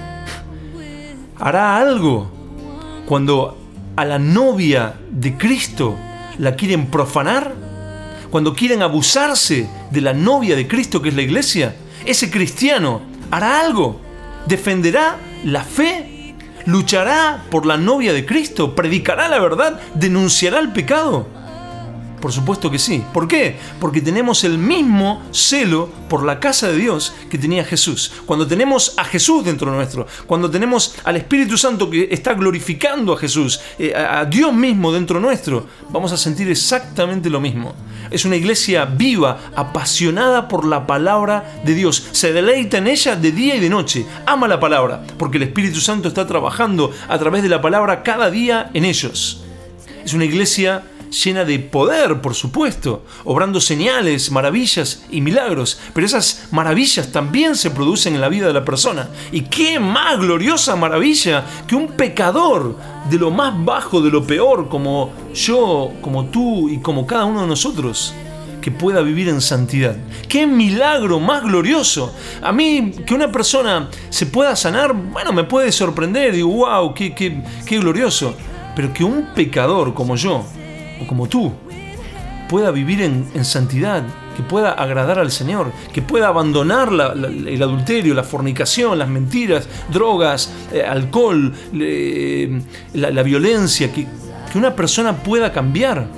A: ¿hará algo cuando a la novia de Cristo la quieren profanar? Cuando quieren abusarse de la novia de Cristo, que es la iglesia, ese cristiano hará algo, defenderá la fe, luchará por la novia de Cristo, predicará la verdad, denunciará el pecado. Por supuesto que sí. ¿Por qué? Porque tenemos el mismo celo por la casa de Dios que tenía Jesús. Cuando tenemos a Jesús dentro nuestro, cuando tenemos al Espíritu Santo que está glorificando a Jesús, eh, a Dios mismo dentro nuestro, vamos a sentir exactamente lo mismo. Es una iglesia viva, apasionada por la palabra de Dios. Se deleita en ella de día y de noche. Ama la palabra, porque el Espíritu Santo está trabajando a través de la palabra cada día en ellos. Es una iglesia llena de poder, por supuesto, obrando señales, maravillas y milagros, pero esas maravillas también se producen en la vida de la persona. Y qué más gloriosa maravilla que un pecador de lo más bajo, de lo peor, como yo, como tú y como cada uno de nosotros, que pueda vivir en santidad. ¡Qué milagro más glorioso! A mí, que una persona se pueda sanar, bueno, me puede sorprender, digo, wow, qué, qué, qué glorioso. Pero que un pecador como yo, o como tú, pueda vivir en, en santidad, que pueda agradar al Señor, que pueda abandonar la, la, el adulterio, la fornicación, las mentiras, drogas, eh, alcohol, eh, la, la violencia, que, que una persona pueda cambiar.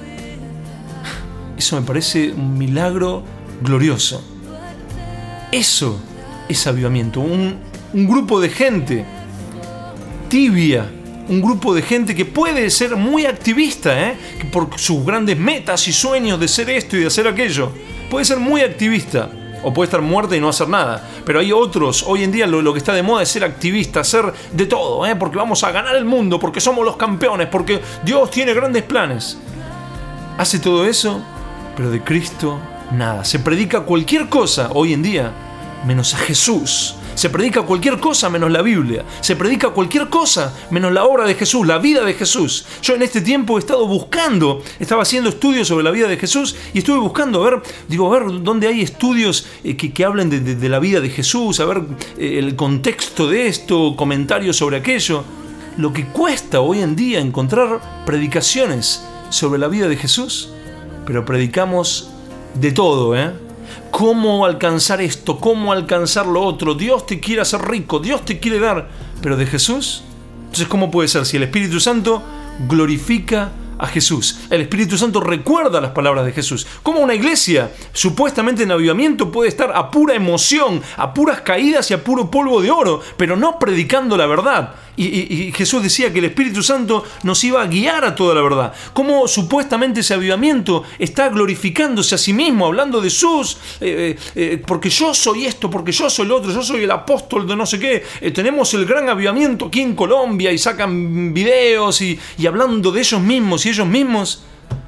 A: Eso me parece un milagro glorioso. Eso es avivamiento. Un, un grupo de gente tibia, un grupo de gente que puede ser muy activista, ¿eh? que por sus grandes metas y sueños de ser esto y de hacer aquello, puede ser muy activista, o puede estar muerta y no hacer nada. Pero hay otros, hoy en día lo, lo que está de moda es ser activista, hacer de todo, ¿eh? porque vamos a ganar el mundo, porque somos los campeones, porque Dios tiene grandes planes. Hace todo eso, pero de Cristo nada. Se predica cualquier cosa hoy en día, menos a Jesús. Se predica cualquier cosa menos la Biblia. Se predica cualquier cosa menos la obra de Jesús, la vida de Jesús. Yo en este tiempo he estado buscando, estaba haciendo estudios sobre la vida de Jesús y estuve buscando a ver, digo, a ver dónde hay estudios eh, que, que hablen de, de, de la vida de Jesús, a ver eh, el contexto de esto, comentarios sobre aquello. Lo que cuesta hoy en día encontrar predicaciones sobre la vida de Jesús, pero predicamos de todo, ¿eh? ¿Cómo alcanzar esto? ¿Cómo alcanzar lo otro? Dios te quiere hacer rico, Dios te quiere dar. ¿Pero de Jesús? Entonces, ¿cómo puede ser si el Espíritu Santo glorifica a Jesús? El Espíritu Santo recuerda las palabras de Jesús. ¿Cómo una iglesia supuestamente en avivamiento puede estar a pura emoción, a puras caídas y a puro polvo de oro, pero no predicando la verdad? Y, y, y Jesús decía que el Espíritu Santo nos iba a guiar a toda la verdad. ¿Cómo supuestamente ese avivamiento está glorificándose a sí mismo, hablando de sus, eh, eh, porque yo soy esto, porque yo soy el otro, yo soy el apóstol de no sé qué, eh, tenemos el gran avivamiento aquí en Colombia y sacan videos y, y hablando de ellos mismos y ellos mismos,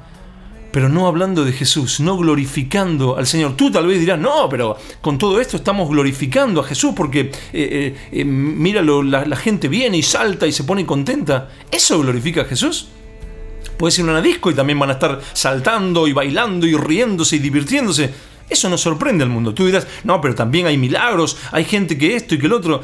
A: pero no hablando de Jesús, no glorificando al Señor? Tú tal vez dirás, no, pero con todo esto estamos glorificando a Jesús porque eh, eh, eh, míralo, la, la gente viene y salta y se pone contenta. ¿Eso glorifica a Jesús? Puedes ir a una disco y también van a estar saltando y bailando y riéndose y divirtiéndose. Eso no sorprende al mundo. Tú dirás, no, pero también hay milagros, hay gente que esto y que el otro.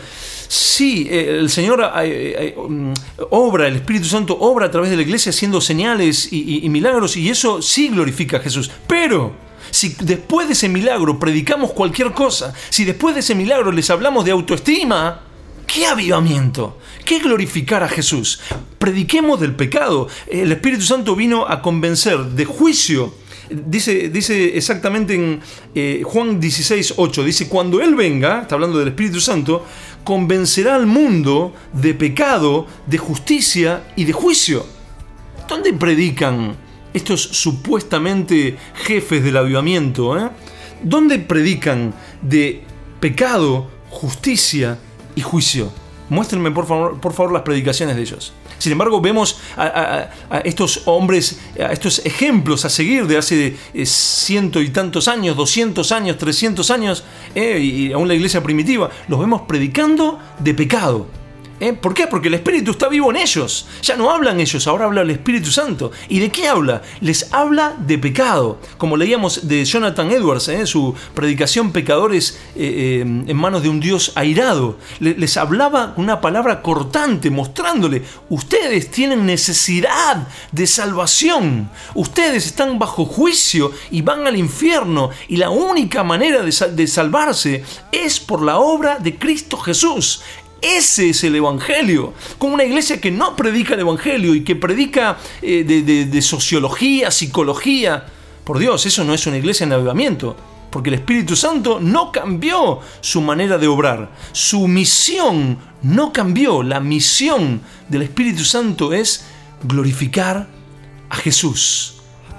A: Sí, el Señor eh, eh, obra, el Espíritu Santo obra a través de la iglesia haciendo señales y, y, y milagros, y eso sí glorifica a Jesús. Pero si después de ese milagro predicamos cualquier cosa, si después de ese milagro les hablamos de autoestima, ¿qué avivamiento? ¿Qué glorificar a Jesús? Prediquemos del pecado. El Espíritu Santo vino a convencer de juicio. Dice, dice exactamente en eh, Juan dieciséis ocho, dice, cuando Él venga, está hablando del Espíritu Santo, convencerá al mundo de pecado, de justicia y de juicio. ¿Dónde predican estos supuestamente jefes del avivamiento? ¿eh? ¿Dónde predican de pecado, justicia y juicio? Muéstrenme por favor, por favor las predicaciones de ellos. Sin embargo, vemos a, a, a estos hombres, a estos ejemplos a seguir de hace eh, ciento y tantos años, doscientos años, trescientos años, eh, y aún la iglesia primitiva, los vemos predicando de pecado. ¿Eh? ¿Por qué? Porque el Espíritu está vivo en ellos. Ya no hablan ellos, ahora habla el Espíritu Santo. ¿Y de qué habla? Les habla de pecado. Como leíamos de Jonathan Edwards, ¿eh? su predicación Pecadores eh, eh, en manos de un Dios airado. Les hablaba con una palabra cortante, mostrándole, ustedes tienen necesidad de salvación. Ustedes están bajo juicio y van al infierno. Y la única manera de, sal- de salvarse es por la obra de Cristo Jesús. Ese es el Evangelio. Con una iglesia que no predica el Evangelio y que predica eh, de, de, de sociología, psicología, Por Dios, eso no es una iglesia en avivamiento, porque el Espíritu Santo no cambió su manera de obrar. Su misión no cambió. La misión del Espíritu Santo es glorificar a Jesús.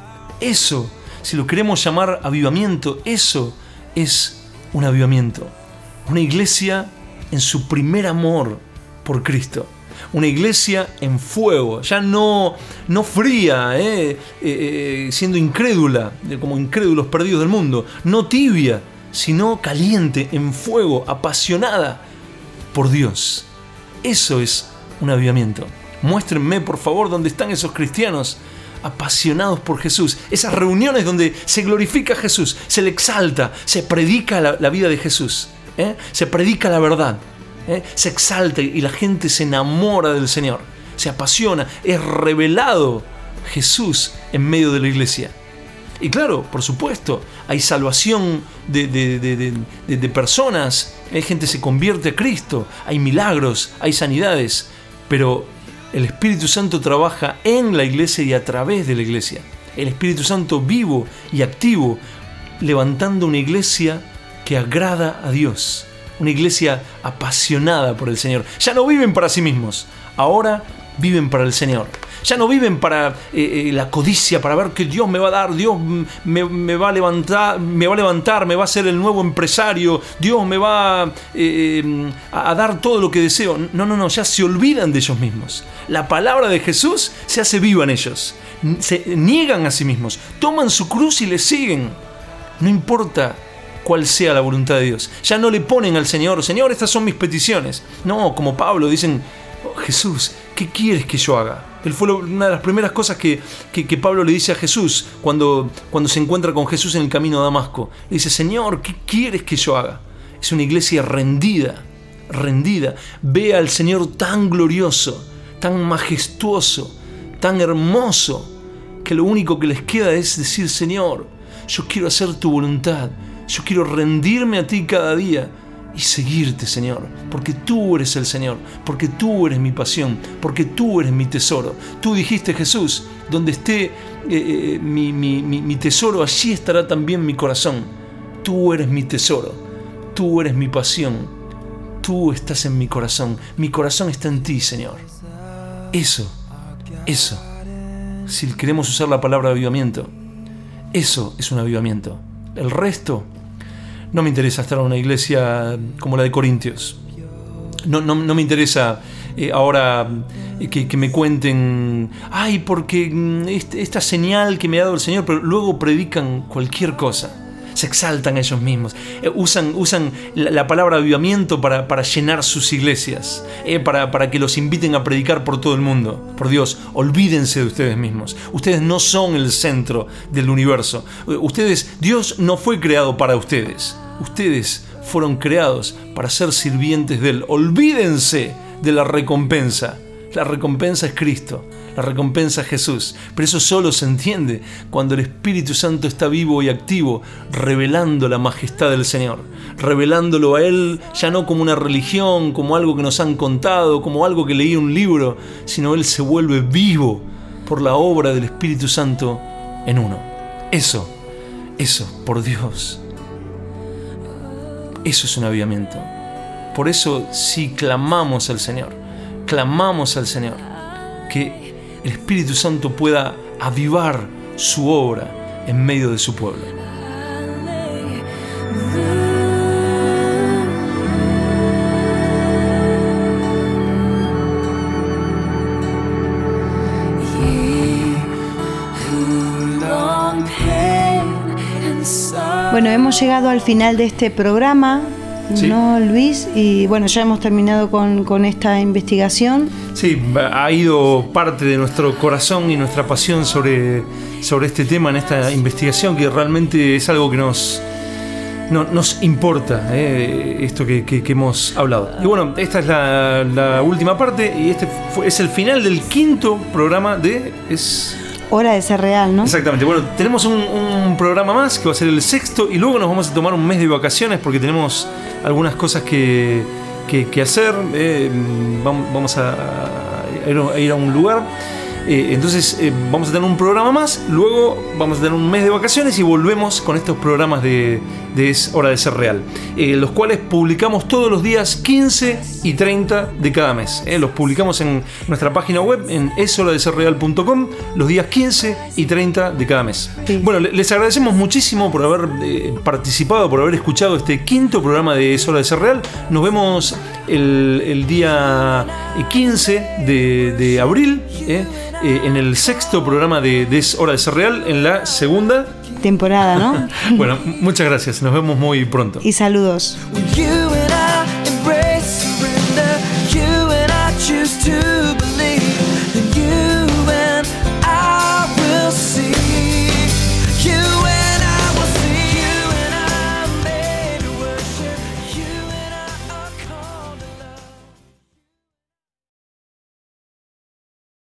A: Eso, si lo queremos llamar avivamiento, eso es un avivamiento. Una iglesia en su primer amor por Cristo. Una iglesia en fuego, ya no, no fría, eh, eh, siendo incrédula, como incrédulos perdidos del mundo. No tibia, sino caliente, en fuego, apasionada por Dios. Eso es un avivamiento. Muéstrenme, por favor, dónde están esos cristianos apasionados por Jesús. Esas reuniones donde se glorifica a Jesús, se le exalta, se predica la, la vida de Jesús, ¿eh? Se predica la verdad. ¿Eh? Se exalta y la gente se enamora del Señor, se apasiona, es revelado Jesús en medio de la iglesia. Y claro, por supuesto, hay salvación de, de, de, de, de, de personas, hay gente se convierte a Cristo, hay milagros, hay sanidades, pero el Espíritu Santo trabaja en la iglesia y a través de la iglesia. El Espíritu Santo vivo y activo, levantando una iglesia que agrada a Dios. Una iglesia apasionada por el Señor. Ya no viven para sí mismos, ahora viven para el Señor. Ya no viven para eh, eh, la codicia, para ver qué Dios me va a dar, Dios me, me va a levantar, me va a levantar, me va a ser el nuevo empresario, Dios me va eh, a, a dar todo lo que deseo. No, no, no, ya se olvidan de ellos mismos. La palabra de Jesús se hace viva en ellos. Se niegan a sí mismos, toman su cruz y le siguen. No importa cuál sea la voluntad de Dios. Ya no le ponen al Señor, Señor, estas son mis peticiones. No, como Pablo, dicen, oh, Jesús, ¿qué quieres que yo haga? Él fue una de las primeras cosas que, que, que Pablo le dice a Jesús cuando, cuando se encuentra con Jesús en el camino a Damasco. Le dice, Señor, ¿qué quieres que yo haga? Es una iglesia rendida, rendida. Ve al Señor tan glorioso, tan majestuoso, tan hermoso, que lo único que les queda es decir, Señor, yo quiero hacer tu voluntad. Yo quiero rendirme a ti cada día y seguirte, Señor, porque tú eres el Señor, porque tú eres mi pasión, porque tú eres mi tesoro. Tú dijiste, Jesús, donde esté eh, eh, mi, mi, mi, mi tesoro, allí estará también mi corazón. Tú eres mi tesoro, tú eres mi pasión, tú estás en mi corazón, mi corazón está en ti, Señor. Eso, eso, si queremos usar la palabra avivamiento, eso es un avivamiento. El resto, no me interesa estar en una iglesia como la de Corintios. No, no, no me interesa eh, ahora eh, que, que me cuenten, ay, porque este, esta señal que me ha dado el Señor, pero luego predican cualquier cosa. Se exaltan ellos mismos. Eh, usan, usan la, la palabra avivamiento para, para llenar sus iglesias, eh, para, para que los inviten a predicar por todo el mundo. Por Dios, olvídense de ustedes mismos. Ustedes no son el centro del universo. Ustedes, Dios no fue creado para ustedes. Ustedes fueron creados para ser sirvientes de Él. Olvídense de la recompensa. La recompensa es Cristo. La recompensa es Jesús. Pero eso solo se entiende cuando el Espíritu Santo está vivo y activo, revelando la majestad del Señor, revelándolo a Él ya no como una religión, como algo que nos han contado, como algo que leí en un libro, sino Él se vuelve vivo por la obra del Espíritu Santo en uno. Eso, eso, por Dios, eso es un avivamiento. Por eso, si clamamos al Señor, clamamos al Señor, que el Espíritu Santo pueda avivar su obra en medio de su pueblo.
C: Bueno, hemos llegado al final de este programa. Sí. ¿No, Luis? Y bueno, ya hemos terminado con, con esta investigación.
A: Sí, ha ido parte de nuestro corazón y nuestra pasión sobre, sobre este tema en esta investigación, que realmente es algo que nos, no, nos importa, eh, esto que, que, que hemos hablado. Y bueno, esta es la, la última parte y este fue, es el final del quinto programa de... Es,
C: Hora de ser real, ¿no?
A: Exactamente. Bueno, tenemos un, un programa más que va a ser el sexto y luego nos vamos a tomar un mes de vacaciones porque tenemos algunas cosas que, que, que hacer. Eh, vamos a, a ir a un lugar. Eh, entonces eh, vamos a tener un programa más, luego vamos a tener un mes de vacaciones y volvemos con estos programas de, de Es Hora de Ser Real, eh, los cuales publicamos todos los días quince y treinta de cada mes. Eh, los publicamos en nuestra página web en es hora de ser real punto com los días quince y treinta de cada mes. Sí. Bueno, les agradecemos muchísimo por haber eh, participado, por haber escuchado este quinto programa de Es Hora de Ser Real. Nos vemos el, el día quince de, de abril, eh, eh, en el sexto programa de, de Es Hora de Ser Real, en la segunda
C: temporada, ¿no?
A: Bueno, muchas gracias, nos vemos muy pronto.
C: Y saludos.